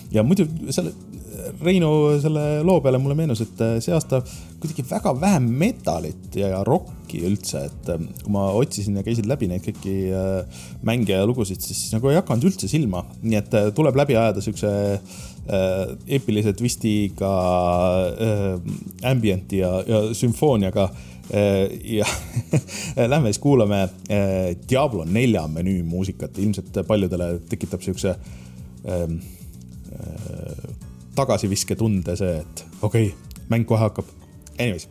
ja muidu selle Reinu selle loo peale mulle meenus, et see aasta kuidagi väga vähe metalit ja rocki üldse, et kui ma otsisin ja käisid läbi neid kõiki mänge ja lugusid, siis nagu ei hakanud üldse silma. Nii et tuleb läbi ajada siukse epilise twistiga, ambienti ja, ja sümfooniaga ja lähme siis kuulame Diablo nelja menüü muusikat. Ilmselt paljudele tekitab siukse tagasiviske tunde see, et okei, okay, mäng kohe hakkab. Anyways.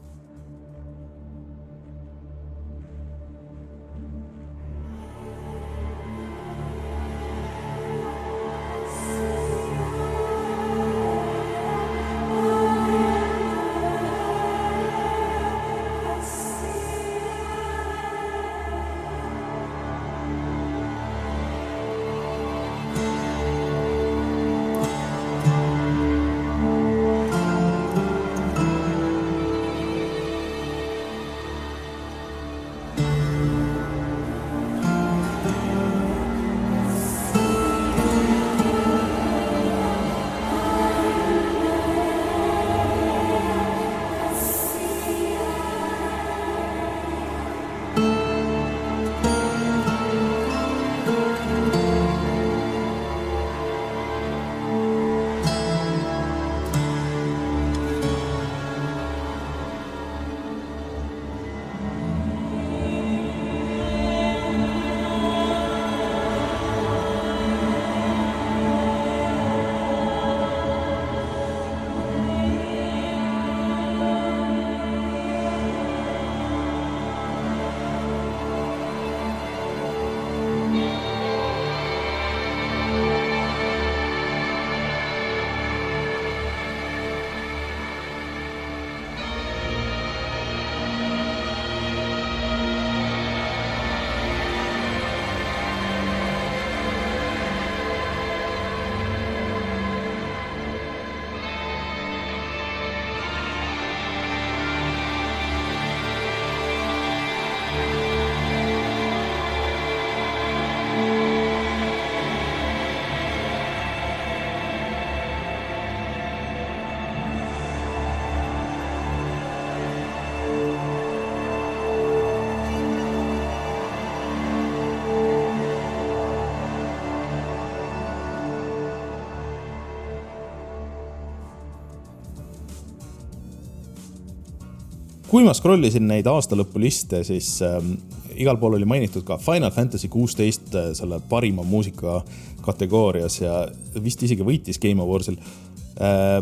Kui ma scrollisin neid aastalõppu liste, siis äh, igal pool oli mainitud ka Final Fantasy kuusteist äh, selle parima muusika kategoorias ja vist isegi võitis Game Awardsil. Äh,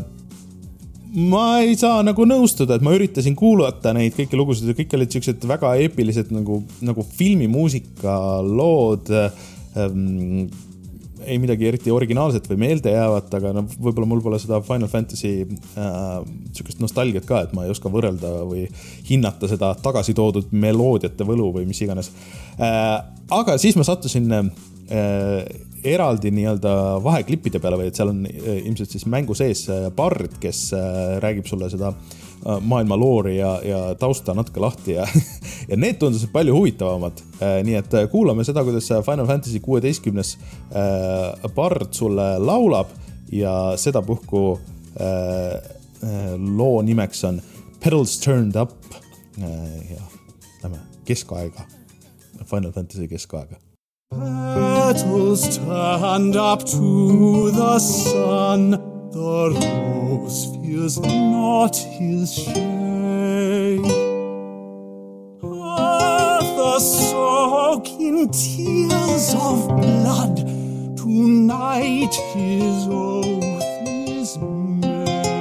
ma ei saa nagu nõustuda, et ma üritasin kuulata neid kõiki lugusid ja kõik olid siuksed väga eepilised nagu, nagu filmimuusika lood, ähm, ei midagi eriti originaalset või meelde jäävat, aga no, võib-olla mul pole seda Final Fantasy äh, siukest nostalgiat ka, et ma ei oska võrrelda või hinnata seda tagasi toodud meloodiate võlu või mis iganes. Äh, aga siis ma sattusin äh, eraldi nii-öelda vaheklippide peale või et seal on äh, ilmselt siis mängu sees äh, Bard, kes äh, räägib sulle seda äh, maailma loori ja, ja tausta natuke lahti ja, ja need tundusid palju huvitavamad. Äh, nii et kuulame seda, kuidas Final Fantasy kuueteistkümnes äh, Bard sulle laulab ja seda puhku äh, äh, loo nimeks on Pedals Turned Up äh, ja lähme keskaega, Final Fantasy keskaega.
Petals turned up to the sun, the rose fears not his shade. Earth soak in tears of blood, tonight his oath is made.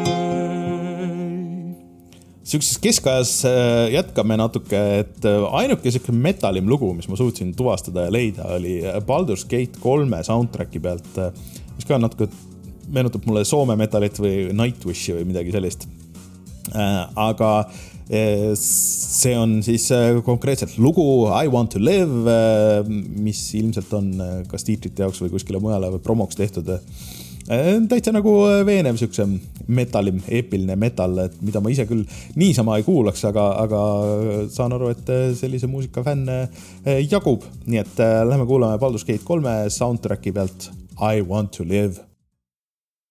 Siukses keskajas jätkame natuke, et ainuke siuke metalim lugu, mis ma suutsin tuvastada ja leida, oli Baldur's Gate kolme soundtracki pealt, mis ka natuke meenutab mulle Soome metalit või Nightwishi või midagi sellist. Aga see on siis konkreetselt lugu I Want to Live, mis ilmselt on kas tiitrite jaoks või kuskile mujale või promoks tehtud. Täitsa nagu veenev siukse metalim, eepiline metal, et mida ma ise küll niisama ei kuulaks, aga, aga saan aru, et sellise muusika fänn jagub. Nii et lähme kuulame Baldur's Gate kolme soundtracki pealt I Want to Live.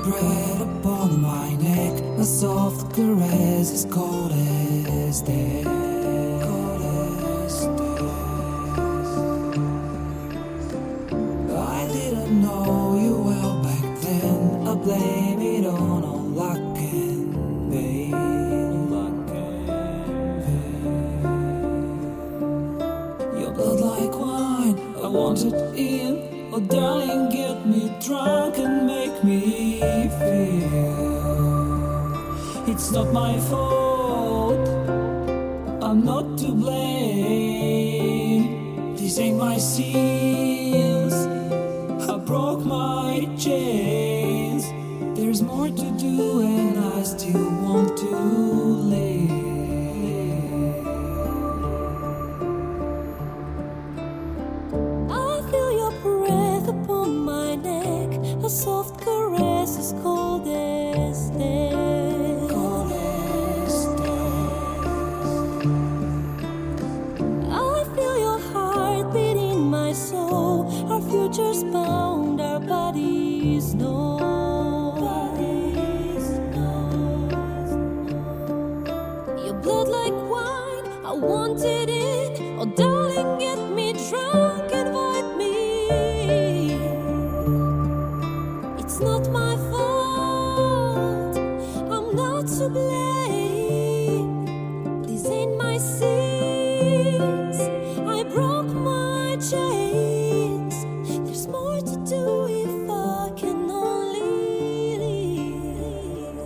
breath upon my neck, a soft caress as cold as death. Cold as death. I didn't know you well back then. I blame it on all luck and pain. Luck and pain. Your blood like wine, I want it in. Oh darling, get me drunk and make me feel it's not my fault, I'm not to blame. These ain't my sins, I broke my chains. There's more to do and I still want to live. A soft caress as cold as death. Cold as death. I feel your heart beating my soul. Our future's bound, our bodies know. Bodies know. Your blood like wine, I want it in. Oh darling, get me drunk, invite me. It's not my fault, I'm not to blame. These ain't my sins, I broke my chains. There's more to do if I can only live.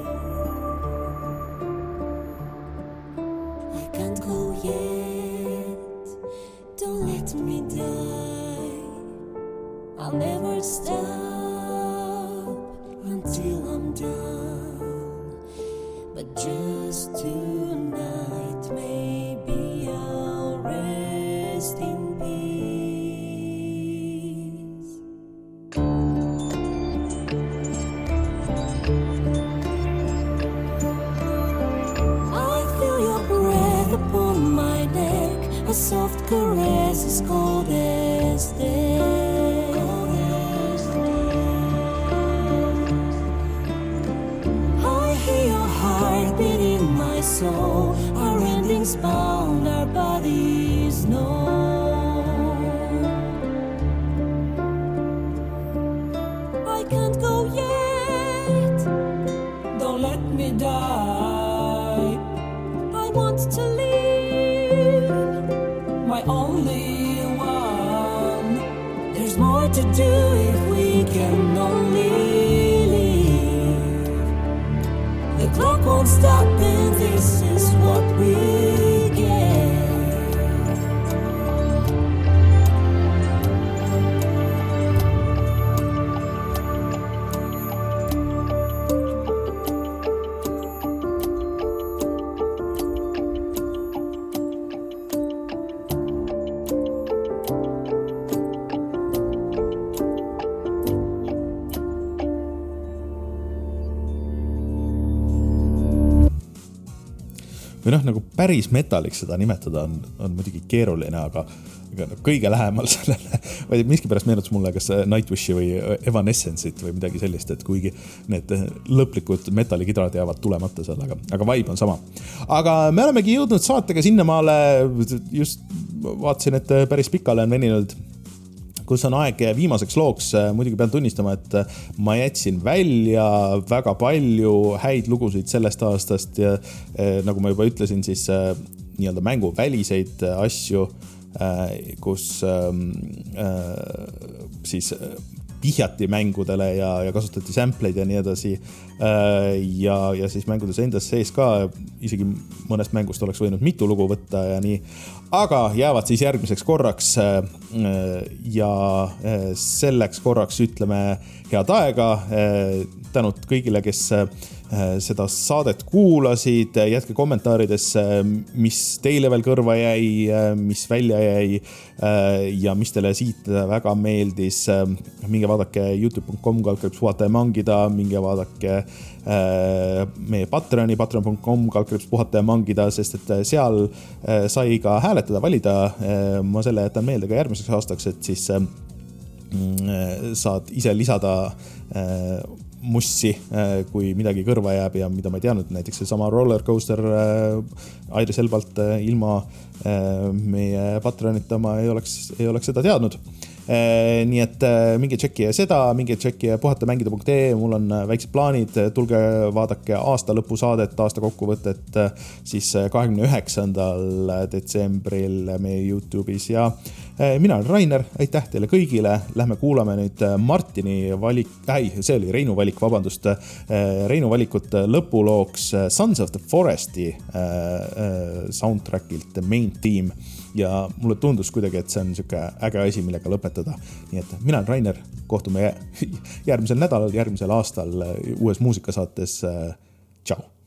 I can't go yet, don't let me die. I'll never stop until I'm done, but just tonight maybe I'll rest in peace. I feel your breath upon my neck, a soft caress as cold as death. Beating my soul, our endings bound, our bodies know. I can't go yet, don't let me die. I want to live, my only one. There's more to do if we can only the clock won't stop and this is what we get.
või noh, nagu päris metaliks seda nimetada on, on muidugi keeruline, aga, aga kõige lähemal sellele, vaid miskipärast meenutas mulle kas Nightwishi või Evanescence'it või midagi sellist, et kuigi need lõplikud metallikidrad jäävad tulemata seal, aga, aga vibe on sama. Aga me olemegi jõudnud saatega sinnamaale, just vaatasin, et päris pikale on veninud, kus on aeg viimaseks looks. Muidugi pean tunnistama, et ma jätsin välja väga palju häid lugusid sellest aastast ja nagu ma juba ütlesin, siis nii-öelda mängu väliseid asju, kus siis vihjati mängudele ja, ja kasutati sampleid ja nii edasi ja, ja siis mängudes endas sees ka isegi mõnest mängust oleks võinud mitu lugu võtta ja nii, aga jäävad siis järgmiseks korraks ja selleks korraks ütleme head aega, tänud kõigile, kes seda saadet kuulasid, jätke kommentaarides, mis teile veel kõrva jäi, mis välja jäi ja mis teile siit väga meeldis. Minge vaadake youtube dot com kaldkriips puhata ja mangida, minge vaadake meie Patreoni, patreon dot com kaldkriips puhata ja mangida, sest et seal sai ka hääletada, valida. Ma selle jätan meelde ka järgmiseks aastaks, et siis saad ise lisada mussi, kui midagi kõrva jääb ja mida ma ei teadnud, näiteks see sama Roller Coaster Airis Elbalt ilma meie patronita ma ei oleks, ei oleks seda teadnud. Nii et minge tšekki seda, minge tšekki puhata mängida punkt ee, mul on väiksed plaanid, tulge vaadake aasta lõpu saadet, aasta kokkuvõtet siis kahekümne üheksandal detsembril meie YouTube'is ja mina olen Rainer, aitäh teile kõigile, lähme kuulame nüüd Martini valik, äi, see oli Reinu valik, vabandust, Reinu valikut lõpulooks Sons of the Foresti soundtrackilt main theme ja mulle tundus kuidagi, et see on niisugune äge asi, millega lõpetada. Nii et mina olen Rainer, kohtume järgmisel nädalal, järgmisel aastal uues muusikasaates. Tšau!